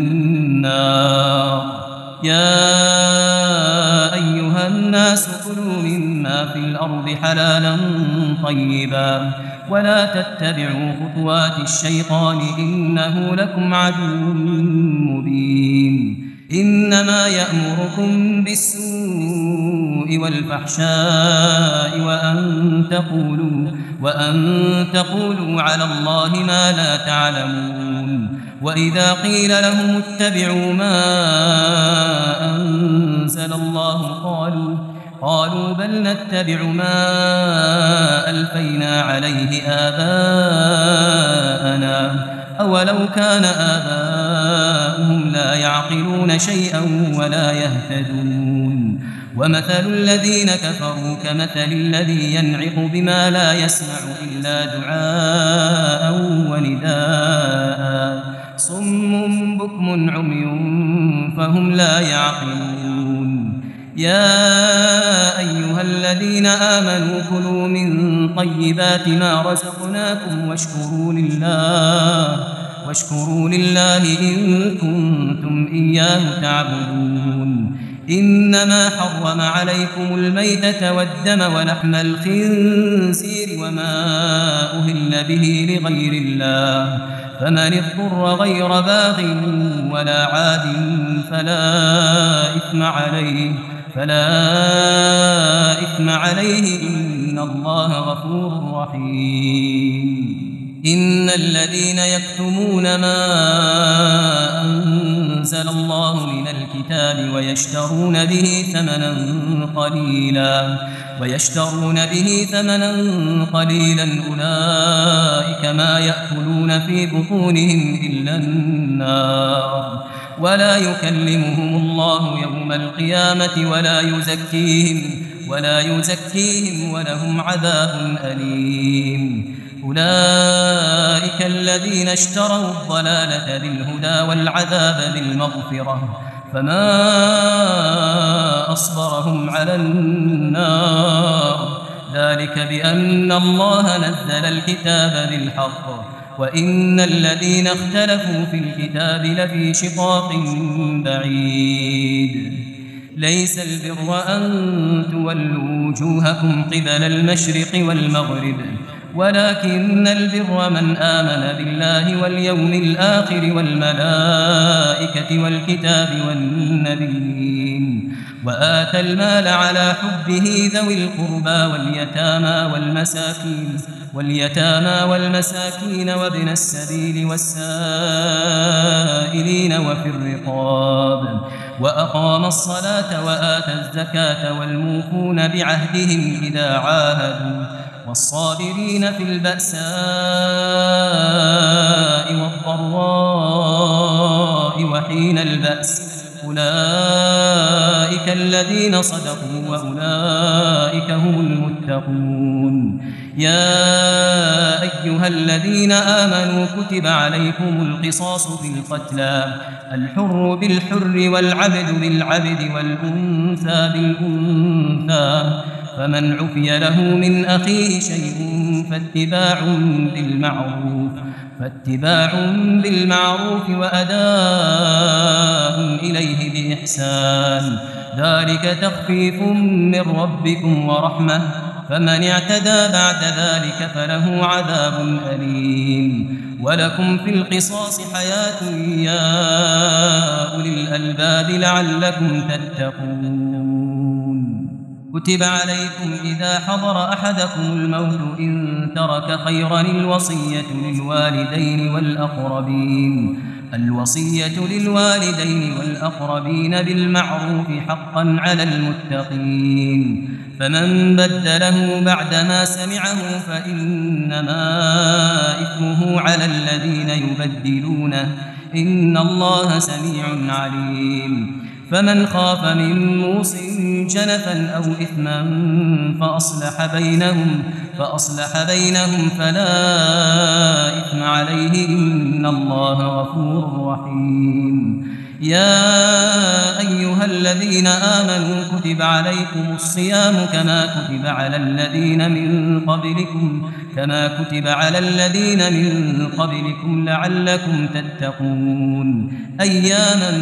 Speaker 2: النار يا أيها الناس كلوا مما في الأرض حلالا طيبا ولا تتبعوا خطوات الشيطان إنه لكم عدو مبين إنما يأمركم بالسوء والفحشاء وأن تقولوا وأن تقولوا على الله ما لا تعلمون وإذا قيل لهم اتبعوا ما أنزل الله قالوا قالوا بل نتبع ما ألفينا عليه آباءنا أولو كان آباؤهم لا يعقلون شيئا ولا يهتدون ومثل الذين كفروا كمثل الذي ينعق بما لا يسمع إلا دعاء ونداء صم بكم عمي فهم لا يعقلون يا أيها الذين آمنوا كلوا من طيبات ما رزقناكم واشكروا لله واشكروا لله إن كنتم إياه تعبدون إنما حرم عليكم الميتة والدم ولحم الخنزير وما أهل به لغير الله فمن اضطر غير باغ ولا عاد فلا إثم عليه فلا إثم عليه إن الله غفور رحيم إن الذين يكتمون ما أنزل الله من الكتاب ويشترون به ثمنا قليلا ويشترون به ثمنا قليلا أولئك ما يأكلون في بطونهم إلا النار ولا يكلمهم الله يوم القيامة ولا يزكيهم ولا يزكيهم ولهم عذاب أليم. أولئك الذين اشتروا الضلالة بالهدى والعذاب بالمغفرة فما أصبرهم على النار ذلك بأن الله نزل الكتاب بالحق وإن الذين اختلفوا في الكتاب لفي شقاق بعيد. ليس البر أن تولوا وجوهكم قبل المشرق والمغرب ولكن البر من آمن بالله واليوم الآخر والملائكة والكتاب والنبيين وآتى المال على حبه ذوي القربى واليتامى والمساكين واليتامى والمساكين وابن السبيل والسائلين وفي الرقاب وأقام الصلاة وآتى الزكاة والموفون بعهدهم إذا عاهدوا والصابرين في البأساء والضراء وحين البأس أولئك الذين صدقوا وأولئك هم المتقون. يا أيها الذين آمنوا كتب عليكم القصاص في القتلى الحر بالحر والعبد بالعبد والأنثى بالأنثى فمن عفي له من أخيه شيء فاتباع بالمعروف فاتباع بالمعروف وأداء إليه بإحسان ذلك تخفيف من ربكم ورحمة فمن اعتدى بعد ذلك فله عذاب أليم. ولكم في القصاص حياة يا أولي الألباب لعلكم تتقون. كتب عليكم إذا حضر أحدكم الموت إن ترك خيرا الوصية للوالدين والأقربين الوصية للوالدين والأقربين بالمعروف حقا على المتقين فمن بدله بعدما سمعه فإنما إثمه على الذين يبدلونه إن الله سميع عليم. فمن خاف من موص جنفا أو إثما فأصلح بينهم فأصلح بينهم فلا إثم عليه إن الله غفور رحيم. يا أيها الذين آمنوا كتب عليكم الصيام كما كتب على الذين من قبلكم كما كتب على الذين من قبلكم لعلكم تتقون. أياما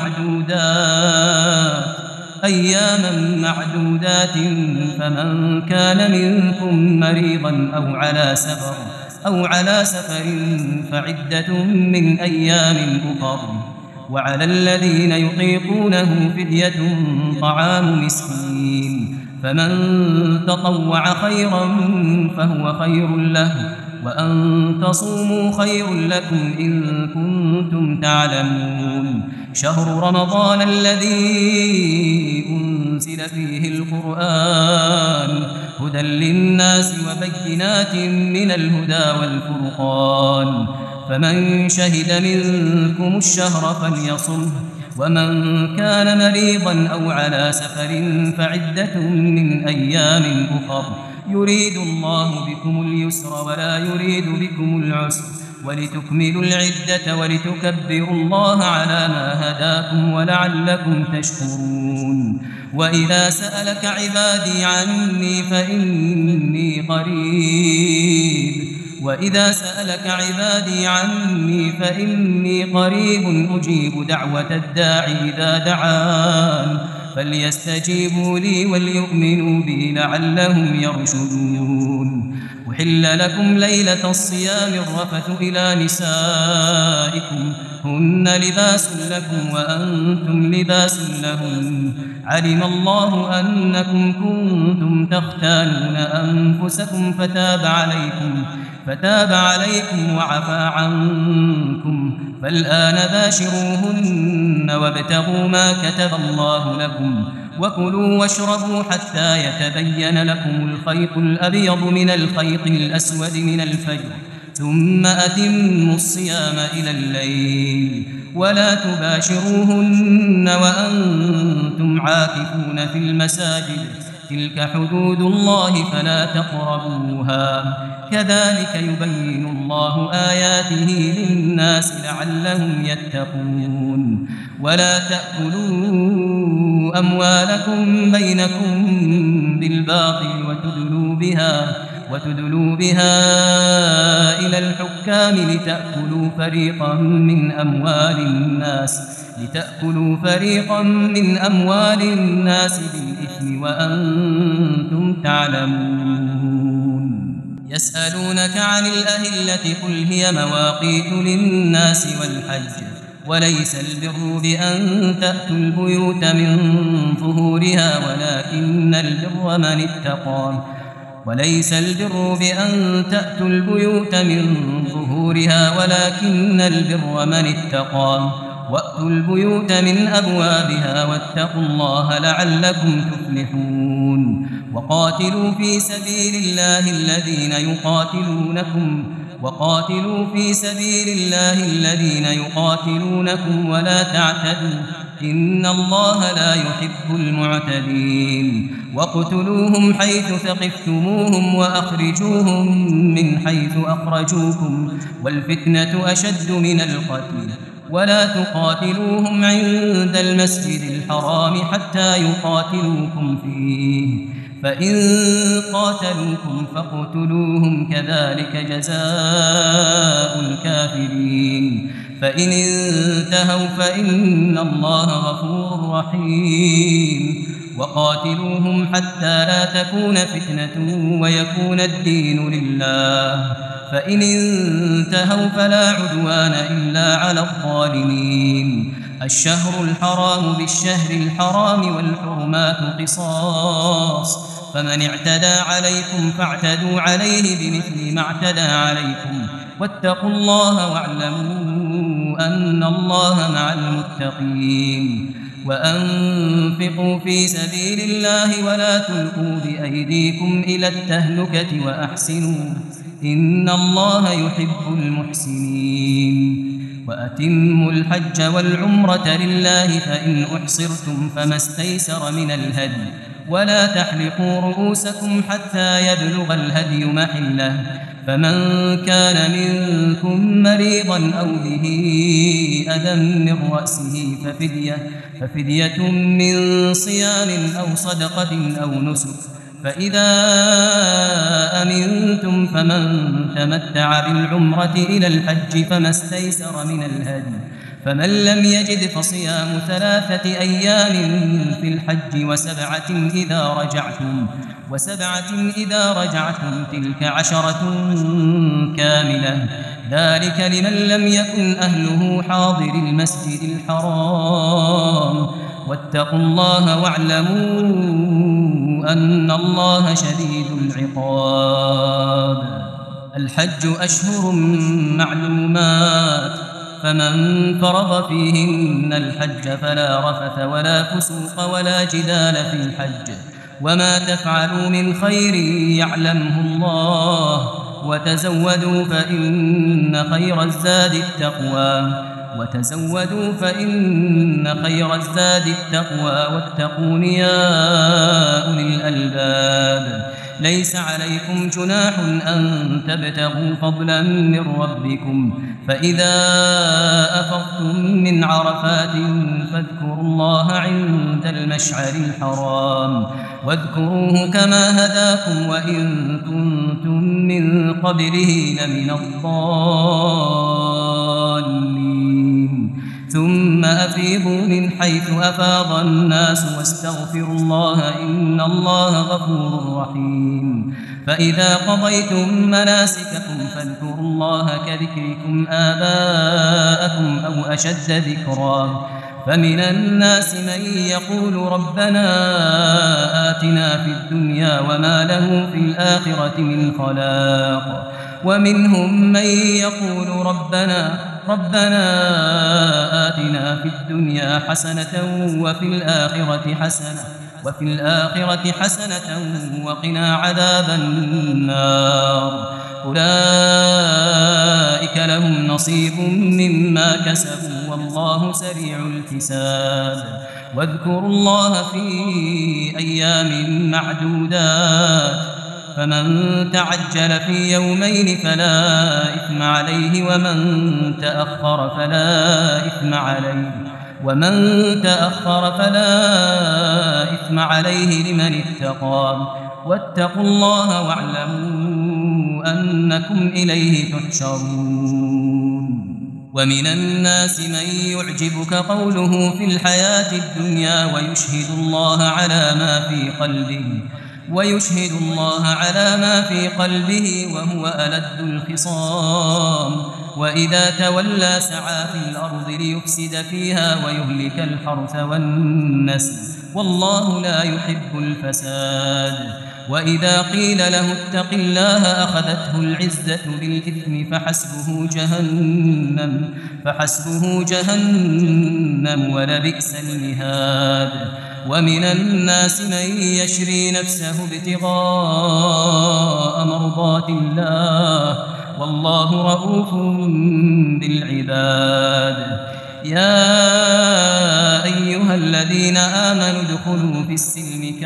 Speaker 2: معدودات أياما معدودات فمن كان منكم مريضا أو على سفر أو على سفر فعدة من أيام أخر وعلى الذين يطيقونه فدية طعام مسكين فمن تطوع خيرا فهو خير له وأن تصوموا خير لكم إن كنتم تعلمون. شهر رمضان الذي أنزل فيه القرآن هدى للناس وبينات من الهدى والفرقان فمن شهد منكم الشهر فليصمه ومن كان مريضا أو على سفر فعدة من أيام أخر يريد الله بكم اليسر ولا يريد بكم العسر ولتكملوا العدة ولتكبروا الله على ما هداكم ولعلكم تشكرون. وإذا سألك عبادي عني فإني قريب وإذا سألك عبادي عني فإني قريب أجيب دعوة الداعي إذا دعان فليستجيبوا لي وليؤمنوا بي لعلهم يرشدون. أحل لكم ليلة الصيام الرفث إلى نسائكم هن لباس لكم وأنتم لباس لهن علم الله أنكم كنتم تختانون أنفسكم فتاب عليكم فتاب عليكم وعفى عنكم فالآن باشروهن وابتغوا ما كتب الله لكم وكلوا واشربوا حتى يتبين لكم الخيط الأبيض من الخيط الأسود من الفجر ثم أتموا الصيام إلى الليل ولا تباشروهن وأنتم عاكفون في المساجد تلك حدود الله فلا تقربوها كذلك يبين الله آياته للناس لعلهم يتقون ولا تأكلوا أموالكم بينكم بالباطل وتدلوا بها وتدلوا بها إلى الحكام لتأكلوا فريقا من أموال الناس لتأكلوا فريقا من أموال الناس بالإثم وأنتم تعلمون يسألونك عن الأهلة قل هي مواقيت للناس والحج وليس البر بأن تأتوا البيوت من ظهورها ولكن البر من اتقى وليس البر بأن تأتوا البيوت من ظهورها ولكن البر من اتقى وأتوا البيوت من أبوابها واتقوا الله لعلكم تفلحون وقاتلوا في سبيل الله الذين يقاتلونكم وقاتلوا في سبيل الله الذين يقاتلونكم ولا تعتدوا إن الله لا يحب المعتدين وقتلوهم حيث ثقفتموهم وأخرجوهم من حيث أخرجوكم والفتنة أشد من القتل ولا تقاتلوهم عند المسجد الحرام حتى يقاتلوكم فيه فإن قاتلوكم فاقتلوهم كذلك جزاء الكافرين فإن انتهوا فإن الله غفور رحيم وقاتلوهم حتى لا تكون فتنة ويكون الدين لله فإن انتهوا فلا عدوان إلا على الظالمين الشهر الحرام بالشهر الحرام والحرمات قصاص فمن اعتدى عليكم فاعتدوا عليه بمثل ما اعتدى عليكم واتقوا الله واعلموا أن الله مع المتقين وأنفقوا في سبيل الله ولا تلقوا بأيديكم إلى التهلكة وأحسنوا إن الله يحب المحسنين وأتموا الحج والعمرة لله فإن أحصرتم فما استيسر من الهدي ولا تحلقوا رؤوسكم حتى يبلغ الهدي محله فمن كان منكم مريضا أو به أذى من رأسه ففدية, ففدية من صيام أو صدقة أو نسك فإذا أمنتم فمن تمتع بالعمرة إلى الحج فما استيسر من الهدي فمن لم يجد فصيام ثلاثة أيام في الحج وسبعة إذا رجعتم وسبعة إذا رجعتم تلك عشرة كاملة ذلك لمن لم يكن أهله حاضر المسجد الحرام واتقوا الله واعلموا أن الله شديد العقاب الحج أشهر معلومات فمن فرض فيهن الحج فلا رفث ولا فسوق ولا جدال في الحج وما تفعلوا من خير يعلمه الله وتزودوا فإن خير الزاد التقوى وتزودوا فإن خير الزاد التقوى واتقون يا أولي الألباب ليس عليكم جناح أن تبتغوا فضلا من ربكم فإذا أفضتم من عرفات فاذكروا الله عند المشعر الحرام واذكروه كما هداكم وإن كنتم من قبله لمن الضالين ثم أفيضوا من حيث أفاض الناس واستغفروا الله إن الله غفور رحيم فإذا قضيتم مناسككم فاذكروا الله كذكركم آباءكم أو أشد ذكرا فمن الناس من يقول ربنا آتنا في الدنيا وما له في الآخرة من خلاق ومنهم من يقول ربنا ربنا آتنا في الدنيا حسنة وفي الآخرة حسنة وفي الآخرة حسنة وقنا عذاب النار أولئك لهم نصيب مما كسبوا والله سريع الحساب واذكروا الله في أيام معدودات فمن تعجل في يومين فلا إثم عليه ومن تأخر فلا إثم عليه ومن تأخر فلا إثم عليه لمن اتقى واتقوا الله واعلموا أنكم إليه تحشرون ومن الناس من يعجبك قوله في الحياة الدنيا ويشهد الله على ما في قلبه ويشهد الله على ما في قلبه وهو ألد الخصام وإذا تولى سعى في الأرض ليفسد فيها ويهلك الحرث والنسل والله لا يحب الفساد وإذا قيل له اتق الله أخذته العزة بالإثم فحسبه جهنم فحسبه جهنم ولبئس المهاد ومن الناس من يشري نفسه ابتغاء مرضات الله والله رؤوف بالعباد يا أيها الذين آمنوا ادخلوا في السلم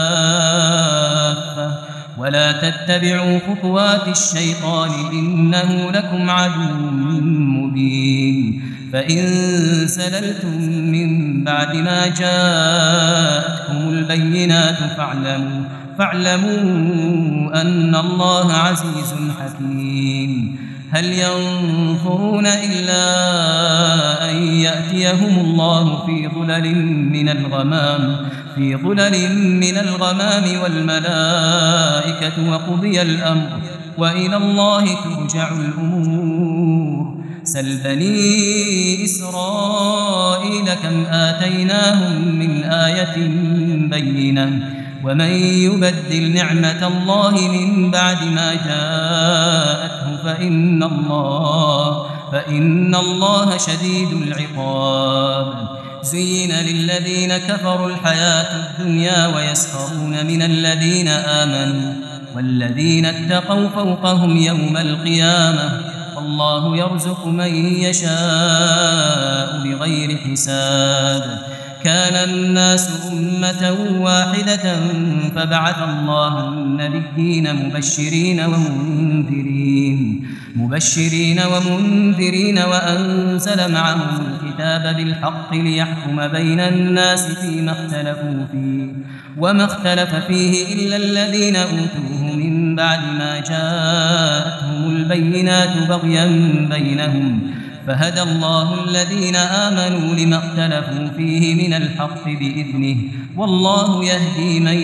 Speaker 2: كافة ولا تتبعوا خطوات الشيطان إنه لكم عدو مبين فإن سللتم من بعد ما جاءتكم البينات فاعلموا فاعلموا أن الله عزيز حكيم هل ينظرون إلا أن يأتيهم الله في ظلل من الغمام في ظلل من الغمام والملائكة وقضي الأمر وإلى الله ترجع الأمور سل بني إسرائيل كم آتيناهم من آية بينة ومن يبدل نعمة الله من بعد ما جاءته فإن الله فإن الله شديد العقاب زين للذين كفروا الحياة الدنيا ويسخرون من الذين آمنوا والذين اتقوا فوقهم يوم القيامة والله يرزق من يشاء بغير حساب كان الناس أمة واحدة فبعث الله النبيين مبشرين ومنذرين مبشرين ومنذرين وأنزل معهم الكتاب بالحق ليحكم بين الناس فيما اختلفوا فيه وما اختلف فيه إلا الذين أوتوه من بعد ما جاءتهم البينات بغيا بينهم فهدى الله الذين آمنوا لما اختلفوا فيه من الحق بإذنه والله يهدي من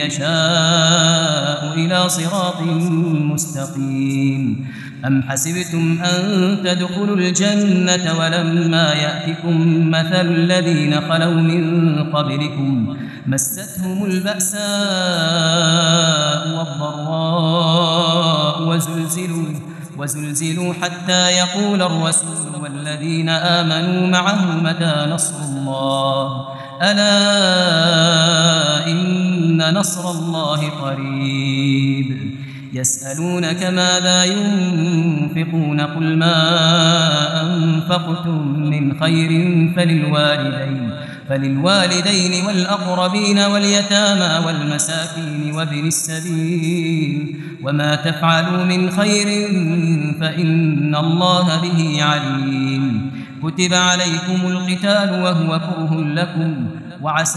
Speaker 2: يشاء إلى صراط مستقيم أم حسبتم أن تدخلوا الجنة ولما يأتكم مثل الذين خلوا من قبلكم مستهم البأساء والضراء وزلزلوا وزلزلوا حتى يقول الرسول والذين آمنوا معه متى نصر الله ألا إن نصر الله قريب يسألونك ماذا ينفقون قل ما أنفقتم من خير فللوالدين فللوالدين والأقربين واليتامى والمساكين وابن السبيل وما تفعلوا من خير فإن الله به عليم كتب عليكم القتال وهو كره لكم وعسى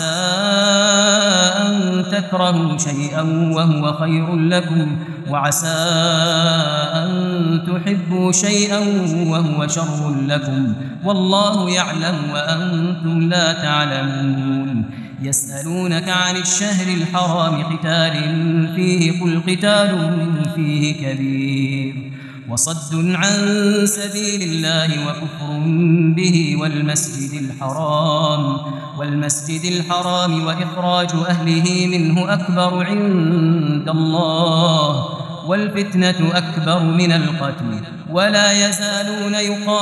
Speaker 2: أن تكرهوا شيئا وهو خير لكم وعسى أن تحبوا شيئا وهو شر لكم والله يعلم وأنتم لا تعلمون يسألونك عن الشهر الحرام قتال فيه قل قتال فيه كبير وصد عن سبيل الله وكفر به والمسجد الحرام والمسجد الحرام وإخراج أهله منه أكبر عند الله والفتنة أكبر من القتل ولا يزالون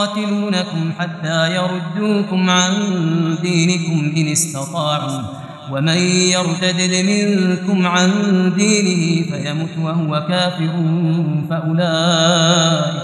Speaker 2: يقاتلونكم حتى يردوكم عن دينكم إن استطاعوا ومن يرتد منكم عن دينه فيمت وهو كافر فأولئك,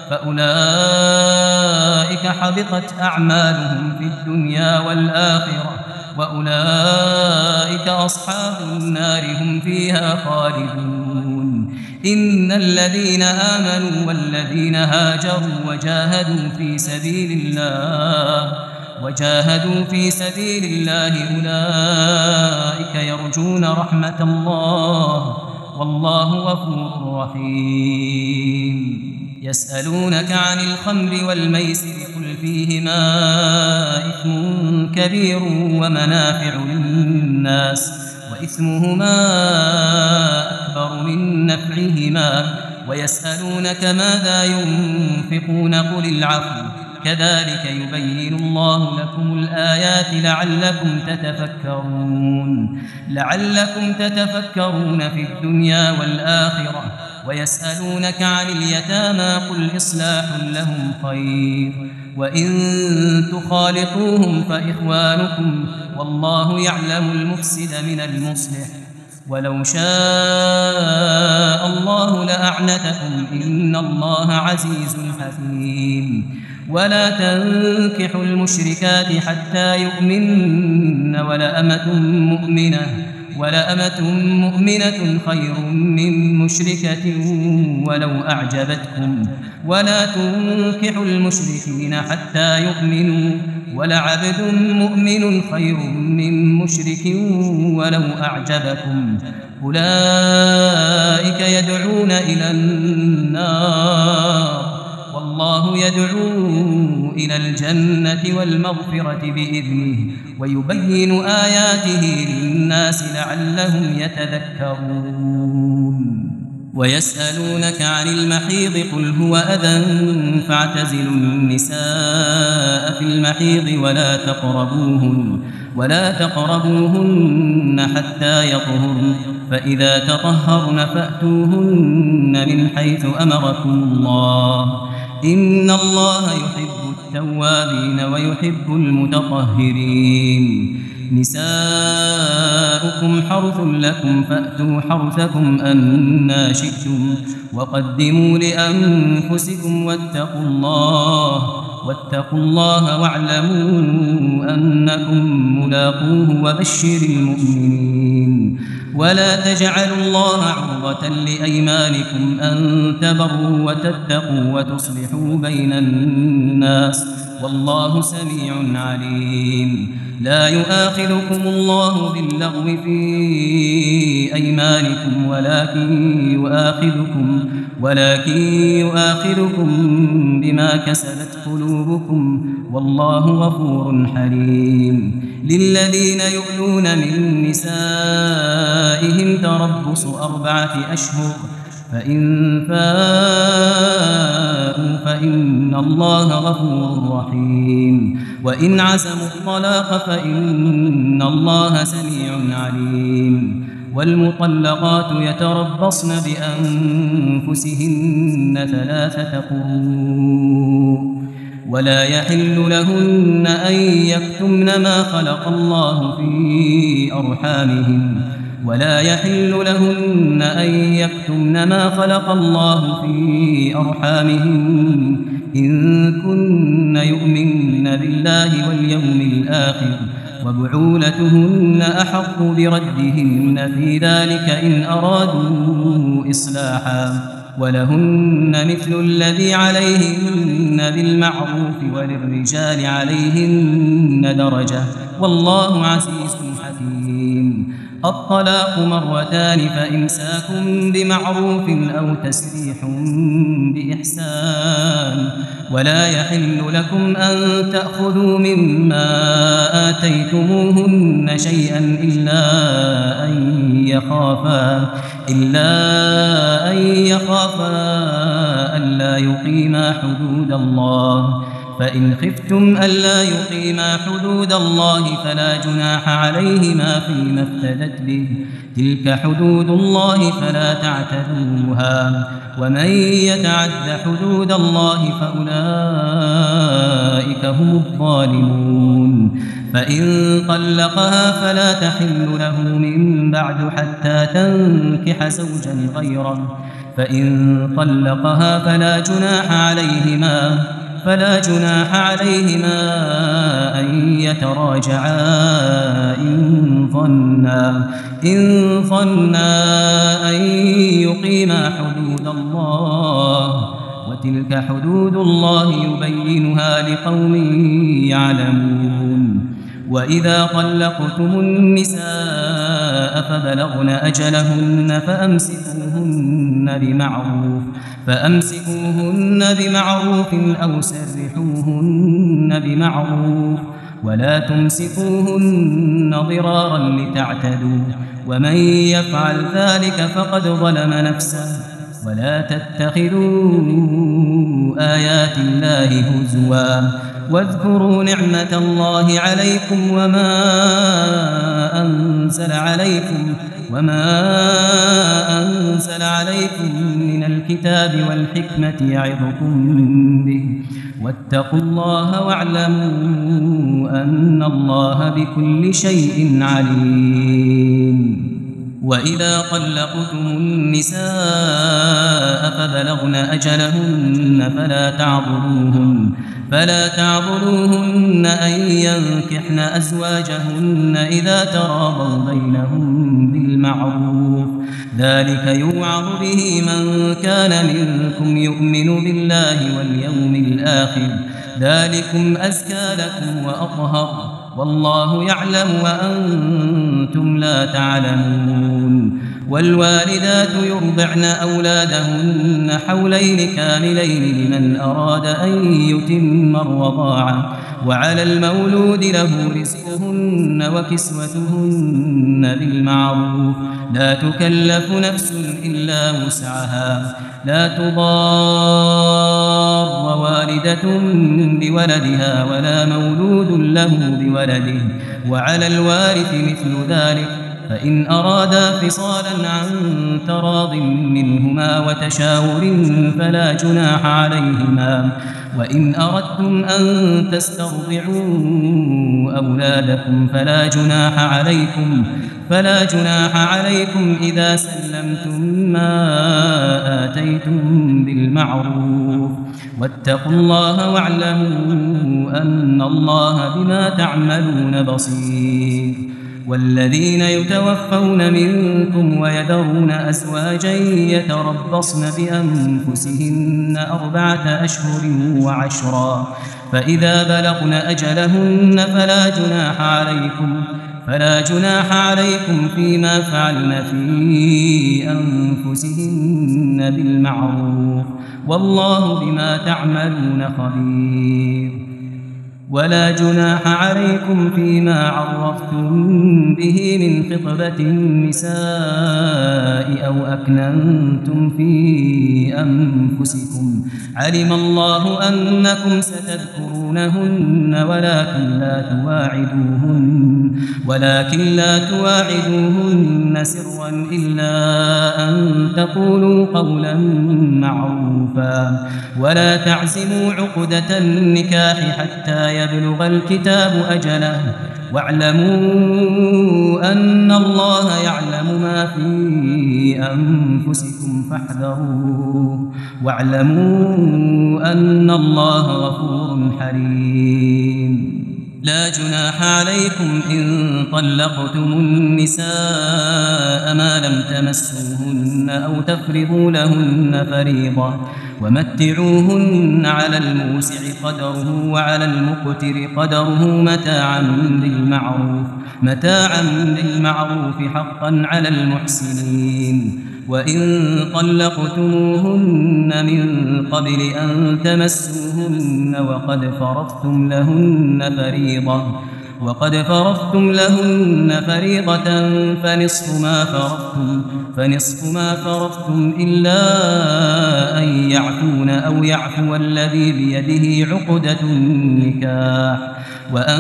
Speaker 2: فأولئك حبطت أعمالهم في الدنيا والآخرة وأولئك أصحاب النار هم فيها خالدون. إن الذين آمنوا والذين هاجروا وجاهدوا في سبيل الله وجاهدوا في سبيل الله أولئك يرجون رحمة الله والله غفور رحيم. يسألونك عن الخمر والميسر قل فيهما إثم كبير ومنافع للناس وإثمهما أكبر من نفعهما ويسألونك ماذا ينفقون قل العفو كذلك يبين الله لكم الآيات لعلكم تتفكرون لعلكم تتفكرون في الدنيا والآخرة. ويسألونك عن اليتامى قل إصلاح لهم خير وإن تخالطوهم فإخوانكم والله يعلم المفسد من المصلح ولو شاء الله لأعنتكم إن الله عزيز حكيم. ولا تنكحوا المشركات حتى يؤمنن ولأمة مؤمنة ولأمة مؤمنة خير من مشركة ولو أعجبتكم ولا تنكحوا المشركين حتى يؤمنوا ولعبد مؤمن خير من مشرك ولو أعجبكم أولئك يدعون إلى النار والله يدعو إلى الجنة والمغفرة بإذنه ويبين آياته للناس لعلهم يتذكرون. ويسألونك عن المحيض قل هو أذى فاعتزلوا النساء في المحيض ولا تقربوهن ولا تقربوهن حتى يطهرن فإذا تطهرن فأتوهن من حيث أمركم الله إن الله يحب التوابين ويحب المتطهرين. نساؤكم حرث لكم فأتوا حرثكم أنى شئتم وقدموا لأنفسكم واتقوا الله واتقوا الله واعلموا أنكم ملاقوه وبشر المؤمنين. ولا تجعلوا الله عرضة لأيمانكم أن تبروا وتتقوا وتصلحوا بين الناس والله سميع عليم. لا يؤاخذكم الله باللغو في أيمانكم ولكن يؤاخذكم ولكن يؤاخذكم بما كسبت قلوبكم والله غفور حليم. للذين يؤلون من نسائهم تربص أربعة أشهر فإن فاءوا فإن الله غفور رحيم. وإن عزموا الطلاق فإن الله سميع عليم. والمطلقات يتربصن بأنفسهن ثلاثة قروء ولا يحل لهن أن يكتمن ما خلق الله في أرحامهن ولا يحل لهن أن يكتمن ما خلق الله في أرحامهن إن كن يؤمن بالله واليوم الآخر وبعولتهن أحق بردهن في ذلك إن أرادوا إصلاحا ولهن مثل الذي عليهن بالمعروف وللرجال عليهن درجة والله عزيز حكيم. الطلاق مرتان فإمساك بمعروف أو تسريح بإحسان ولا يحل لكم أن تأخذوا مما آتيتموهن شيئا إلا أن يخافا إلا أن يخافا ألا يقيما حدود الله فإن خفتم ألا يقيما حدود الله فلا جناح عليهما فيما افتدت به تلك حدود الله فلا تعتدوها ومن يتعد حدود الله فأولئك هم الظالمون فإن طلقها فلا تحل له من بعد حتى تنكح زوجا غيره فإن طلقها فلا جناح عليهما فلا جناح عليهما أن يتراجعا إن ظنا إن ظنا أن يقيما حدود الله وتلك حدود الله يبينها لقوم يعلمون وإذا طلقتم النساء فبلغن أجلهن فأمسكوهن بمعروف فأمسكوهن بمعروف أو سرحوهن بمعروف ولا تمسكوهن ضرارا لتعتدوا ومن يفعل ذلك فقد ظلم نفسه ولا تتخذوا آيات الله هزوا واذكروا نعمة الله عليكم وما أنزل عليكم وما أنزل عليكم من الكتاب والحكمة يعظكم به واتقوا الله واعلموا أن الله بكل شيء عليم وإذا طلقتم النساء فبلغن أجلهن فلا تعضلوهن فلا تعضلوهن أن ينكحن أزواجهن إذا تراضوا بينهم بالمعروف ذلك يوعظ به من كان منكم يؤمن بالله واليوم الآخر ذلكم أزكى لكم وأطهر والله يعلم وأنتم لا تعلمون والوالدات يرضعن أولادهن حولين كاملين لمن أراد أن يتم الرضاعة وعلى المولود له رزقهن وكسوتهن بالمعروف لا تكلف نفس إلا وسعها لا تضار والدة بولدها ولا مولود له بولده وعلى الوارث مثل ذلك فإن أرادا فصالا عن تراض منهما وتشاور فلا جناح عليهما وإن أردتم أن تسترضعوا أولادكم فلا جناح عليكم فلا جناح عليكم إذا سلمتم ما آتيتم بالمعروف واتقوا الله واعلموا أن الله بما تعملون بصير والذين يتوفون منكم ويذرون أزواجا يتربصن بأنفسهن أربعة أشهر وعشرا فإذا بلغن أجلهن فلا جناح عليكم فلا جناح عليكم فيما فعلن في أنفسهن بالمعروف والله بما تعملون خبير ولا جناح عليكم فيما عرفتم به من خطبة النساء أو أكننتم في أنفسكم علم الله أنكم ستذكرونهن ولكن لا تواعدوهن ولكن لا تواعدوهن سرا إلا أن تقولوا قولا معروفا ولا تعزموا عقدة النكاح حتى يبلغ الكتاب أجله واعلموا أن الله يعلم ما في أنفسكم فاحذروه واعلموا أن الله غفور حليم لا جناح عليكم إن طلقتم النساء ما لم تمسوهن أو تفرضوا لهن فريضة ومتعوهن على الموسع قدره وعلى المقتر قدره متاعا بالمعروف متاعا بالمعروف حقا على المحسنين وإن طلقتموهن من قبل أن تمسوهن وقد فرضتم لهن فريضة وقد فرضتم لهن فريضة فنصف ما فرضتم فنصف ما فرضتم إلا أن يعفون أو يعفو الذي بيده عقدة النكاح وأن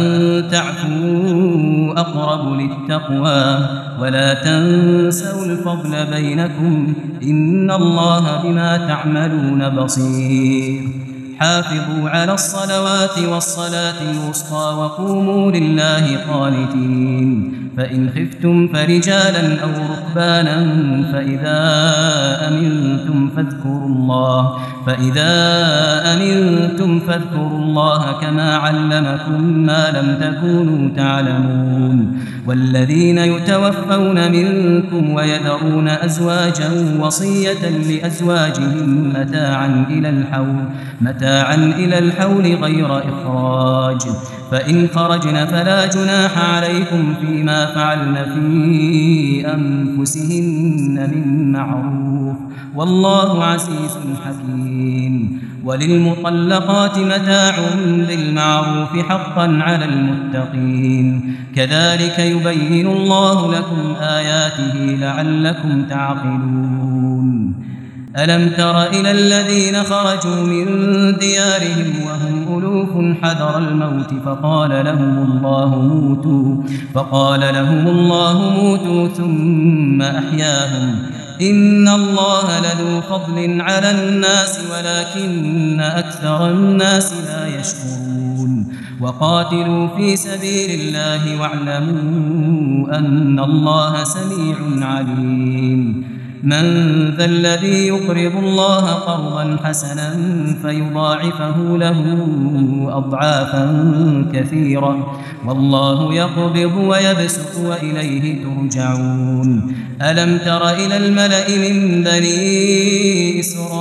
Speaker 2: تعفوا أقرب للتقوى ولا تنسوا الفضل بينكم إن الله بما تعملون بصير حافظوا على الصلوات والصلاة الوسطى وقوموا لله قانتين فإن خفتم فرجالا أو ركبانا فإذا أمنتم فاذكروا الله فإذا أمنتم فاذكروا الله كما علمكم ما لم تكونوا تعلمون والذين يتوفون منكم ويذرون أزواجا وصية لأزواجهم متاعا إلى الحول متاعا إلى الحول غير إخراج فإن خرجن فلا جناح عليكم فيما فعلن في أنفسهن من معروف والله عزيز حكيم وللمطلقات متاع بالمعروف حقا على المتقين كذلك يبين الله لكم آياته لعلكم تعقلون ألم تر إلى الذين خرجوا من ديارهم وهم ألوف حذر الموت فقال لهم الله موتوا فقال لهم الله موتوا ثم أحياهم إن الله لذو فضل على الناس ولكن أكثر الناس لا يشكرون وقاتلوا في سبيل الله واعلموا أن الله سميع عليم من ذا الذي يقرض الله قرضا حسنا فيضاعفه له أضعافا كثيرة والله يقبض ويبسط وإليه ترجعون ألم تر إلى الملأ من بني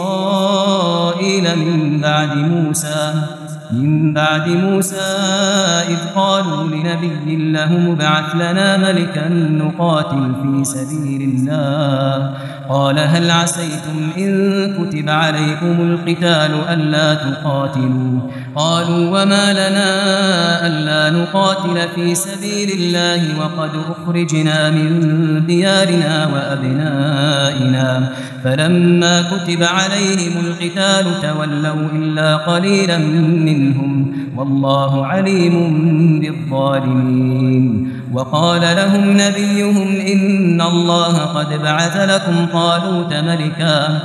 Speaker 2: إسرائيل من بعد موسى من بعد موسى إذ قالوا لنبي له مبعث لنا ملكا نقاتل في سبيل الله قال هل عسيتم إن كتب عليكم القتال ألا تقاتلوا قالوا وما لنا ألا نقاتل في سبيل الله وقد أخرجنا من ديارنا وأبنائنا فلما كتب عليهم القتال تولوا إلا قليلا منهم والله عليم بالظالمين وقال لهم نبيهم إن الله قد بعث لكم طالوت ملكا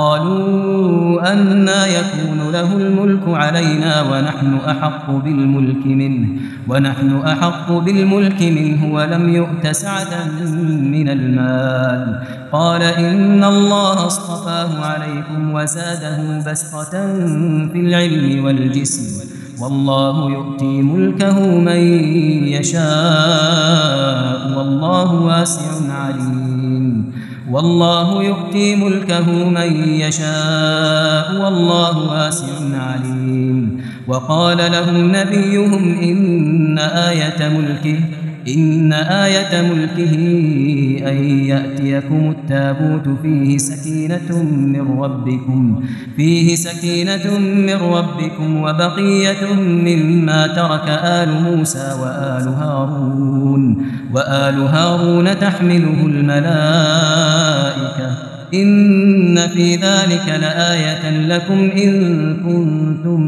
Speaker 2: قالوا أنى يكون له الملك علينا ونحن أحق بالملك منه ونحن أحق بالملك منه ولم يؤت سعة من المال قال إن الله اصطفاه عليكم وزاده بسطة في العلم والجسم والله يؤتي ملكه من يشاء والله واسع عليم والله يؤتي ملكه من يشاء والله واسع عليم وقال لهم نبيهم إن آية ملكه إن آية ملكه أن يأتيكم التابوت فيه سكينة من ربكم فيه سكينة من ربكم وبقية مما ترك آل موسى وآل هارون وآل هارون تحمله الملائكة إن في ذلك لآية لكم إن كنتم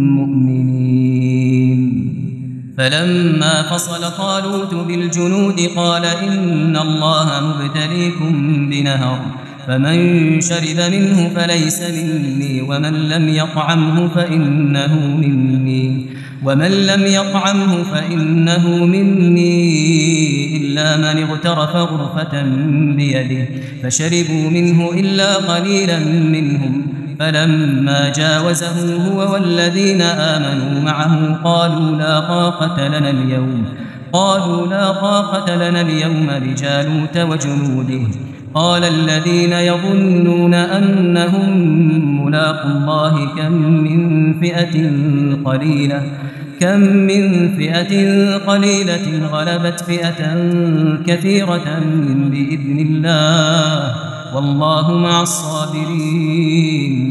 Speaker 2: مؤمنين فلما فصل طالوت بالجنود قال إن الله مبتليكم بنهر فمن شرب منه فليس مني ومن لم يطعمه فإنه مني ومن لم يطعمه فإنه مني إلا من اغترف غرفة بيده فشربوا منه إلا قليلا منهم فلما جاوزه هو والذين آمنوا معه قالوا لا طاقة لنا اليوم قالوا لا طاقة لنا اليوم بجالوت وجنوده قال الذين يظنون أنهم ملاقوا الله كم من فئة قليلة كم من فئة قليلة غلبت فئة كثيرة بإذن الله والله مع الصابرين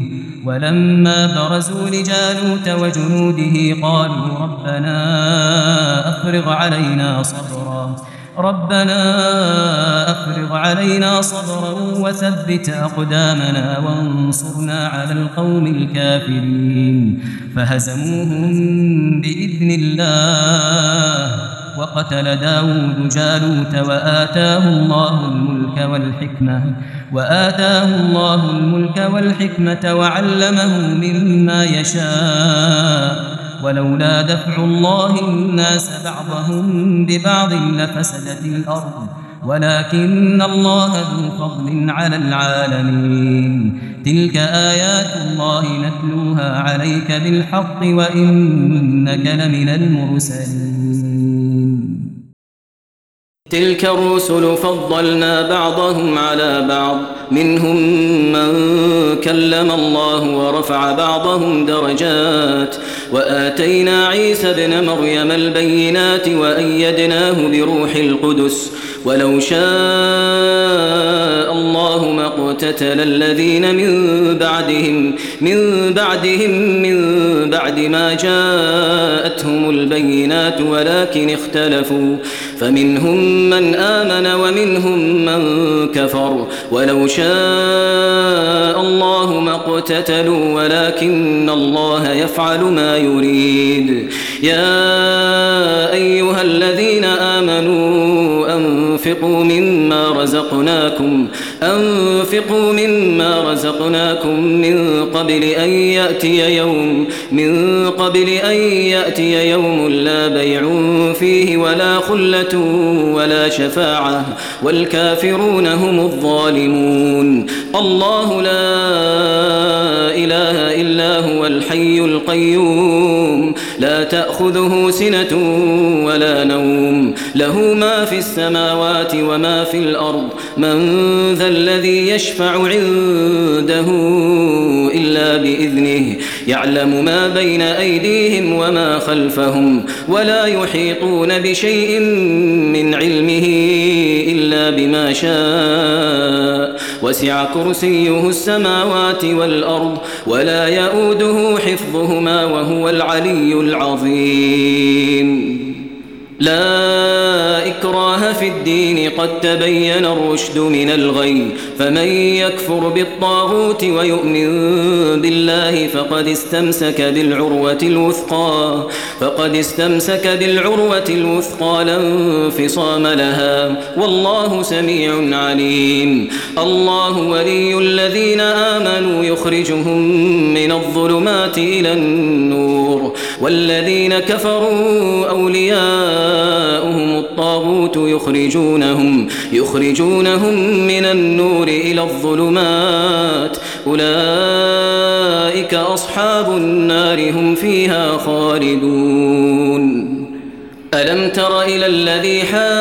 Speaker 2: ولما برزوا لجالوت وجنوده قالوا ربنا أفرغ علينا صبرا ربنا أفرغ علينا صبرا وثبت أقدامنا وانصرنا على القوم الكافرين فهزموهم بإذن الله وقتل داود جالوت وآتاه الله الملك والحكمة وآتاه الله الملك والحكمة وعلمه مما يشاء ولولا دفع الله الناس بعضهم ببعض لفسدت الأرض ولكن الله ذو فضل على العالمين تلك آيات الله نتلوها عليك بالحق وإنك لمن المرسلين تلك الرسل فضلنا بعضهم على بعض منهم من كلم الله ورفع بعضهم درجات وآتينا عيسى ابن مريم البينات وأيدناه بروح القدس ولو شاء الله ما اقتتل الذين من بعدهم من بعدهم من بعد ما جاءتهم البينات ولكن اختلفوا فمنهم من آمن ومنهم من كفر ولو شاء الله ما اقتتلوا ولكن الله يفعل ما يريد يا أيها الذين آمنوا أنفقوا مما رزقناكم أنفقوا مما رزقناكم من قبل أن يأتي يوم من قبل أن يأتي يوم لا بيع فيه ولا خلة ولا شفاعة والكافرون هم الظالمون الله لا إله إلا هو الحي القيوم لا تأخذه سنة ولا نوم له ما في السماوات وما في الأرض من ذا الذي يشفع عنده إلا بإذنه يعلم ما بين أيديهم وما خلفهم ولا يحيطون بشيء من علمه إلا بما شاء وسع كرسيه السماوات والأرض ولا يؤوده حفظهما وهو العلي العظيم لا إكراه في الدين قد تبين الرشد من الغي فمن يكفر بالطاغوت ويؤمن بالله فقد استمسك بالعروة الوثقى فقد استمسك بالعروة الوثقى لا انفصام لها والله سميع عليم الله ولي الذين آمنوا يخرجهم من الظلمات إلى النور والذين كفروا أولياؤهم الطاغوت يخرجونهم يخرجونهم من النور إلى الظلمات أولئك أصحاب النار هم فيها خالدون ألم تر إلى الذي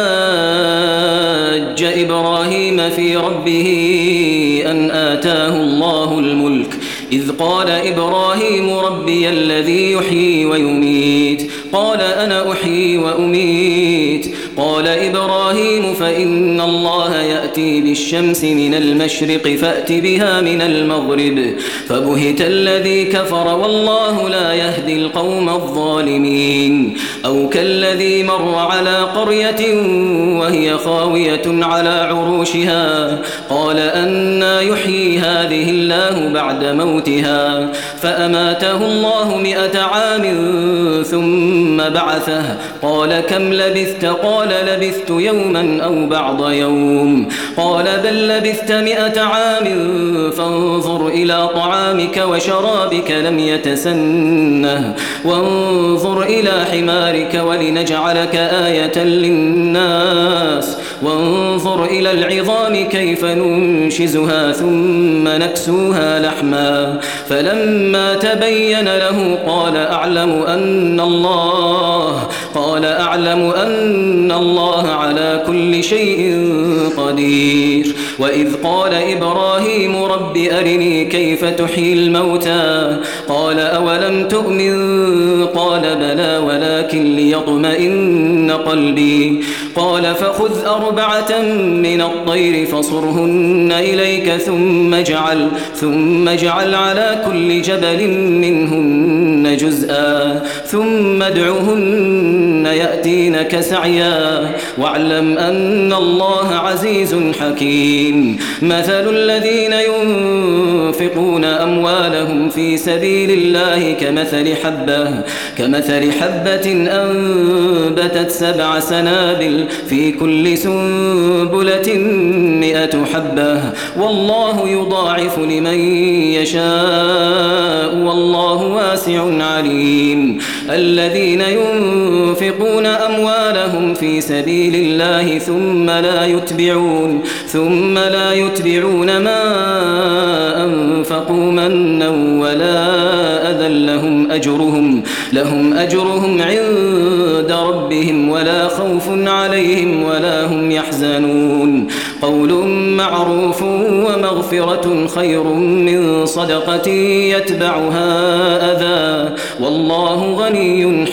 Speaker 2: حاج إبراهيم في ربه أن آتاه الله الملك إذ قال إبراهيم ربي الذي يحيي ويميت قال أنا أحيي وأميت قال إبراهيم فإن الله يأتي بالشمس من المشرق فأت بها من المغرب فبهت الذي كفر والله لا يهدي القوم الظالمين أو كالذي مر على قرية وهي خاوية على عروشها قال أنى يحيي هذه الله بعد موتها فأماته الله مئة عام ثم بعثه قال كم لبثت قال لبثت يوما أو بعض يوم قال بل لبثت مئة عام فانظر إلى طعامك وشرابك لم يتسنه وانظر إلى حمارك ولنجعلك آية للناس وانظر إلى العظام كيف ننشزها ثم نكسوها لحما فلما تبين له قال أعلم أن الله قال أعلم أن الله على كل شيء قدير وإذ قال إبراهيم رب أرني كيف تحيي الموتى قال أولم تؤمن قال بلى ولكن ليطمئن قلبي قال فخذ أربعة من الطير فصرهن إليك ثم اجعل ثم اجعل على كل جبل منهن جزءا ثم ادعهن يأتينك سعيا واعلم أن الله عزيز حكيم مثل الذين ينفقون أموالهم في سبيل الله كمثل حبة كمثل حبة أنبتت سبع سنابل في كل سنبلة مئة حبة والله يضاعف لمن يشاء والله واسع عليم الذين ينفقون أموالهم في سبيل الله ثم لا يتبعون ثم لا يتبعون ما أنفقوا منا ولا أذى لهم أجرهم لهم أجرهم عند ربهم ولا خوف عليهم ولا هم يحزنون قول معروف ومغفرة خير من صدقة يتبعها أذى والله غني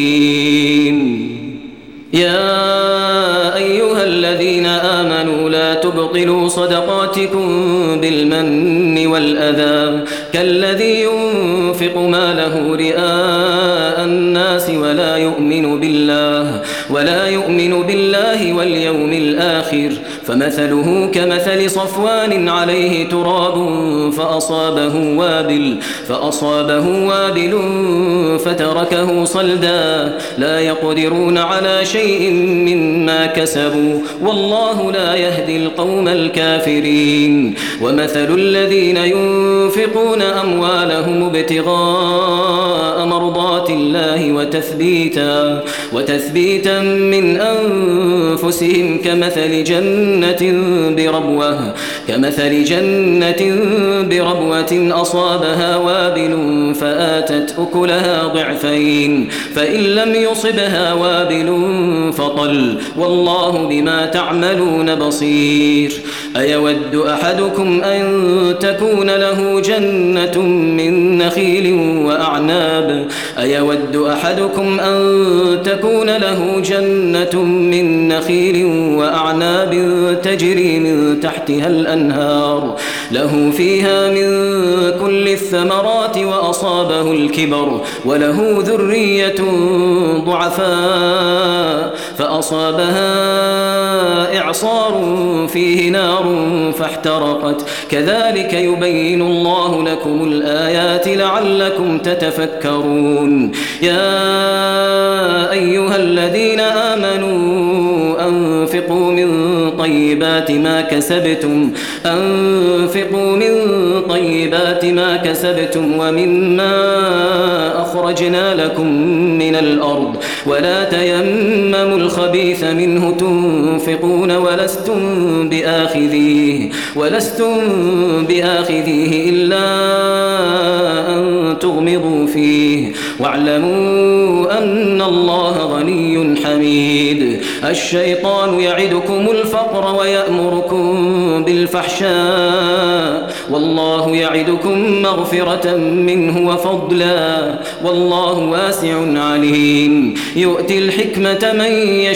Speaker 2: حليم يا أيها الذين آمنوا لا تبطلوا صدقاتكم بالمن والأذى كالذي ينفق ماله رئاء الناس ولا يؤمن بالله ولا يؤمن بالله واليوم الآخر فمثله كمثل صفوان عليه تراب فأصابه وابل فأصابه وابل فتركه صلدا لا يقدرون على شيء مما كسبوا والله لا يهدي القوم الكافرين ومثل الذين ينفقون أموالهم ابتغاء مرضات الله وتثبيتا وتثبيتا من أنفسهم كمثل جنة بربوة كمثل جنة بربوة أصابها وابل فآتت أكلها ضعفين فإن لم يصبها وابل فطل والله بما تعملون بصير أيود أحدكم أن تكون له جنة من نخيل وأعناب أيود أحدكم أن تكون له جنة من نخيل وأعناب تجري من تحتها الأنهار له فيها من كل الثمرات وأصابه الكبر وله ذرية ضعفاء فأصابها إعصار فيه نار فاحترقت كذلك يبين الله لكم الآيات لعلكم تتفكرون يا أيها الذين آمنوا أنفقوا من طيبات ما كسبتم أنفقوا من طيبات ما كسبتم ومما أخرجنا لكم من الأرض ولا تيمموا الخبيث منه تنفقون ولستم بآخذيه ولستم بآخذيه إلا أن تغمضوا فيه واعلموا أن الله غني حميد الشيطان يعدكم الفقر ويأمركم بالفحشاء والله يعدكم مغفرة منه وفضلا والله واسع عليم يؤتي الحكمة من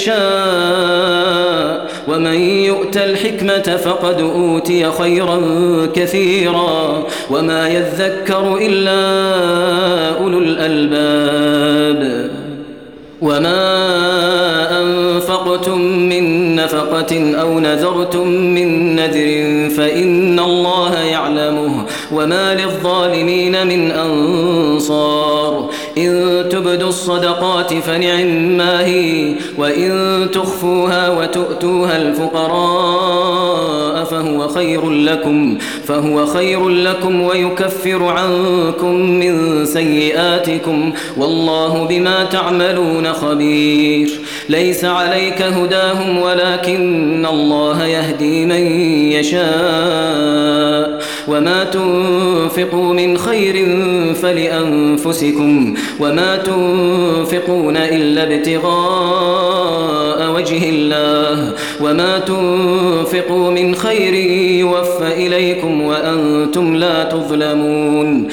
Speaker 2: يشاء ومن يؤت الحكمة فقد أوتي خيرا كثيرا وما يذكر إلا أولو الألباب وما أنفقتم من نفقة أو نذرتم من نذر فإن الله يعلمه وما للظالمين من أنصار إن تبدوا الصدقات فنعما هي وإن تخفوها وتؤتوها الفقراء فهو خير لكم فهو خير لكم ويكفر عنكم من سيئاتكم والله بما تعملون خبير ليس عليك هداهم ولكن الله يهدي من يشاء وما تنفقوا من خير فلأنفسكم وما تنفقون إلا ابتغاء وجه الله وما تنفقوا من خير يوفى إليكم وأنتم لا تظلمون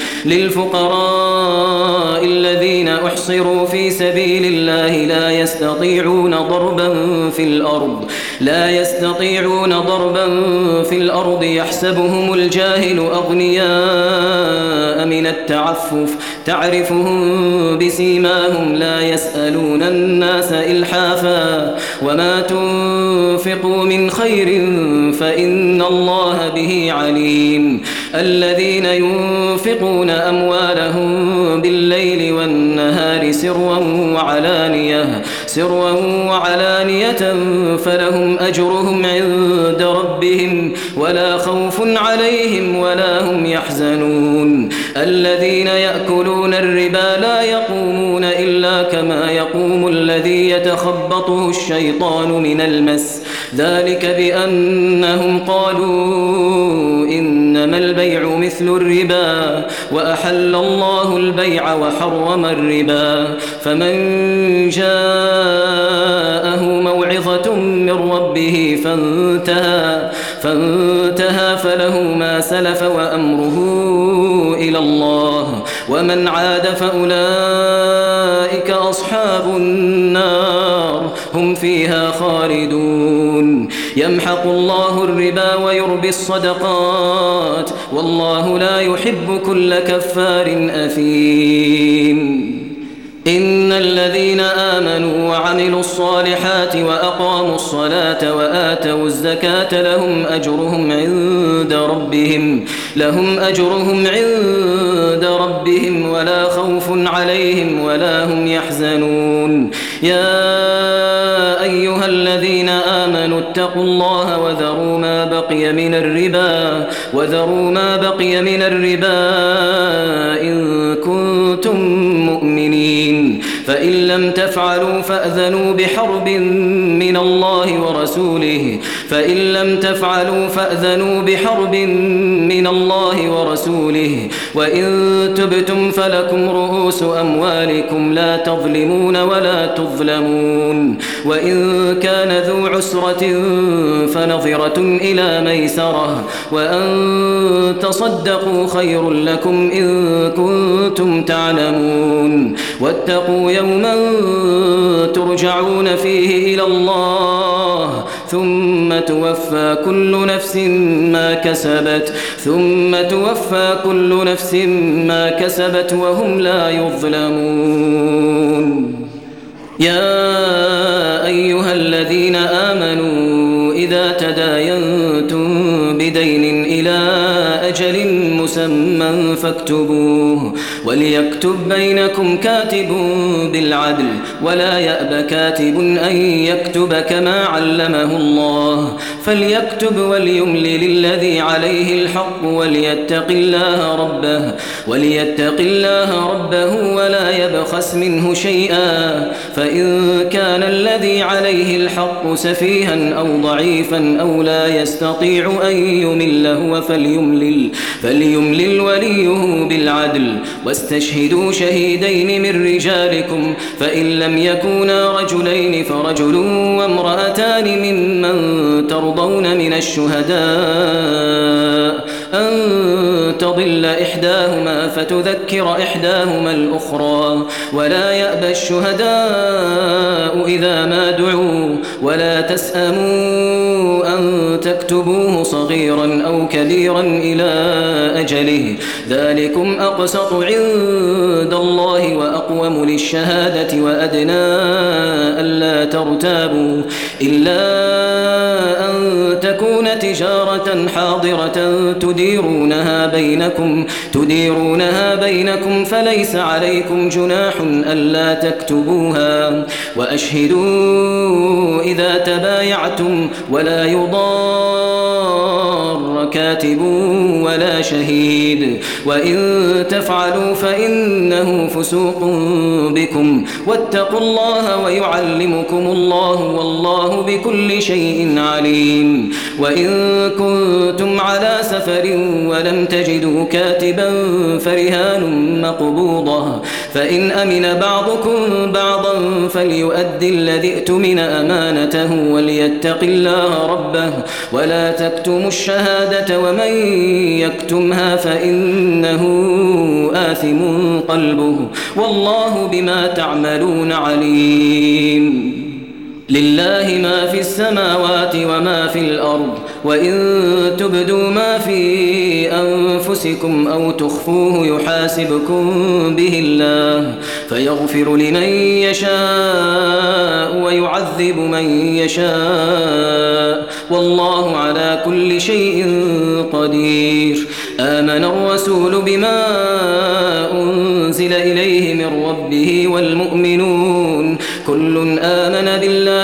Speaker 2: للفقراء الذين أحصروا في سبيل الله لا يستطيعون ضربا في الأرض لا يستطيعون ضربا في الأرض يحسبهم الجاهل أغنياء من التعفف تعرفهم بسيماهم لا يسألون الناس إلحافا وما تنفقوا من خير فإن الله به عليم الذين ينفقون أموالهم بالليل والنهار سرا وعلانية سرا وعلانية فلهم أجرهم عند ربهم ولا خوف عليهم ولا هم يحزنون الذين يأكلون الربا لا يقومون إلا كما يقوم الذي يتخبطه الشيطان من المس ذلك بأنهم قالوا إنما البيع مثل الربا وأحل الله البيع وحرم الربا فمن جاءه موعظة من ربه فانتهى فانتهى فله ما سلف وأمره إلى الله ومن عاد فأولئك أصحاب النار هم فيها خالدون يمحق الله الربا ويربي الصدقات والله لا يحب كل كفار أثيم إن الذين آمنوا وعملوا الصالحات وأقاموا الصلاة وآتوا الزكاة لهم أجرهم عند ربهم لهم أجرهم عند ربهم ولا خوف عليهم ولا هم يحزنون يا أيها الذين آمنوا اتقوا الله وذروا ما بقي من الربا وذروا ما بقي من الربا إن كنتم مؤمنين فإن لم تفعلوا فأذنوا بحرب من الله ورسوله فإن لم تفعلوا فأذنوا بحرب من الله ورسوله وإن تبتم فلكم رؤوس أموالكم لا تظلمون ولا تظلمون وإن كان ذو عسرة فنظرة إلى ميسرة وأن تصدقوا خير لكم إن كنتم تعلمون واتقوا يوما ترجعون فيه إلى الله ثم توفى كل نفس ما كسبت ثم توفى كل نفس ما كسبت وهم لا يظلمون يا أيها الذين آمنوا إذا تداينتم بدين إلى أجل مسمى فاكتبوه وليكتب بينكم كاتب بالعدل ولا يأب كاتب أن يكتب كما علمه الله فليكتب وليملل الذي عليه الحق وليتق الله ربه وليتق الله ربه ولا يبخس منه شيئا فإن كان الذي عليه الحق سفيها أو ضعيفا أو لا يستطيع أن يمل هو فليملل فليملل وليه بالعدل واستشهدوا شهيدين من رجالكم فإن لم يكونا رجلين فرجل وامرأتان ممن ترضون من الشهداء أن تضل إحداهما فتذكر إحداهما الأخرى ولا يأبى الشهداء إذا ما دعوا ولا تسأموا أن تكتبوه صغيرا أو كبيرا إلى أجله ذلكم أقسط عند الله وأقوم للشهادة وأدنى ألا ترتابوا إلا أن تكون تجارة حاضرة تديرونها بينكم تديرونها بينكم فليس عليكم جناح ألا تكتبوها وأشهدوا إذا تبايعتم ولا يضار كاتب ولا عليها شهيد وإن تفعلوا فإنه فسوق بكم واتقوا الله ويعلمكم الله والله بكل شيء عليم وإن كنتم على سفر ولم تجدوا كاتبا فرهان مقبوضة فإن أمن بعضكم بعضا فليؤدي الذي ائتمن أمانته وليتق الله ربه ولا تكتموا الشهادة ومن يكتمها فإنه آثم قلبه والله بما تعملون عليم لله ما في السماوات وما في الأرض وإن تبدوا ما في أنفسكم أو تخفوه يحاسبكم به الله فيغفر لمن يشاء ويعذب من يشاء والله على كل شيء قدير آمن الرسول بما أنزل إليه من ربه والمؤمنون كل آمن بالله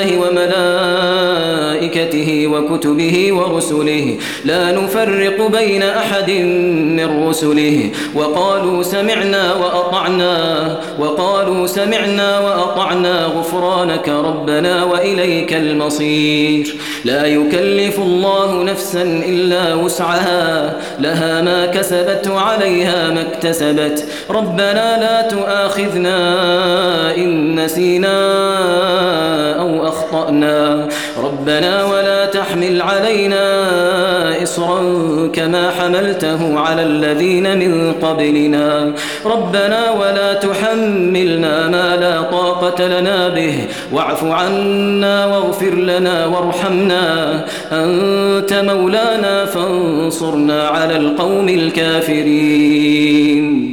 Speaker 2: وملائكته وكتبه ورسله لا نفرق بين أحد من رسله وقالوا سمعنا وأطعنا وقالوا سمعنا وأطعنا غفرانك ربنا وإليك المصير لا يكلف الله نفسا إلا وسعها لها ما كسبت وعليها ما اكتسبت ربنا لا تؤاخذنا إن نسينا أو أخطأنا ربنا ولا تحمل علينا إصرا كما حملته على الذين من قبلنا ربنا ولا تحملنا ما لا طاقة لنا به واعف عنا واغفر لنا وارحمنا أنت مولانا فانصرنا على القوم الكافرين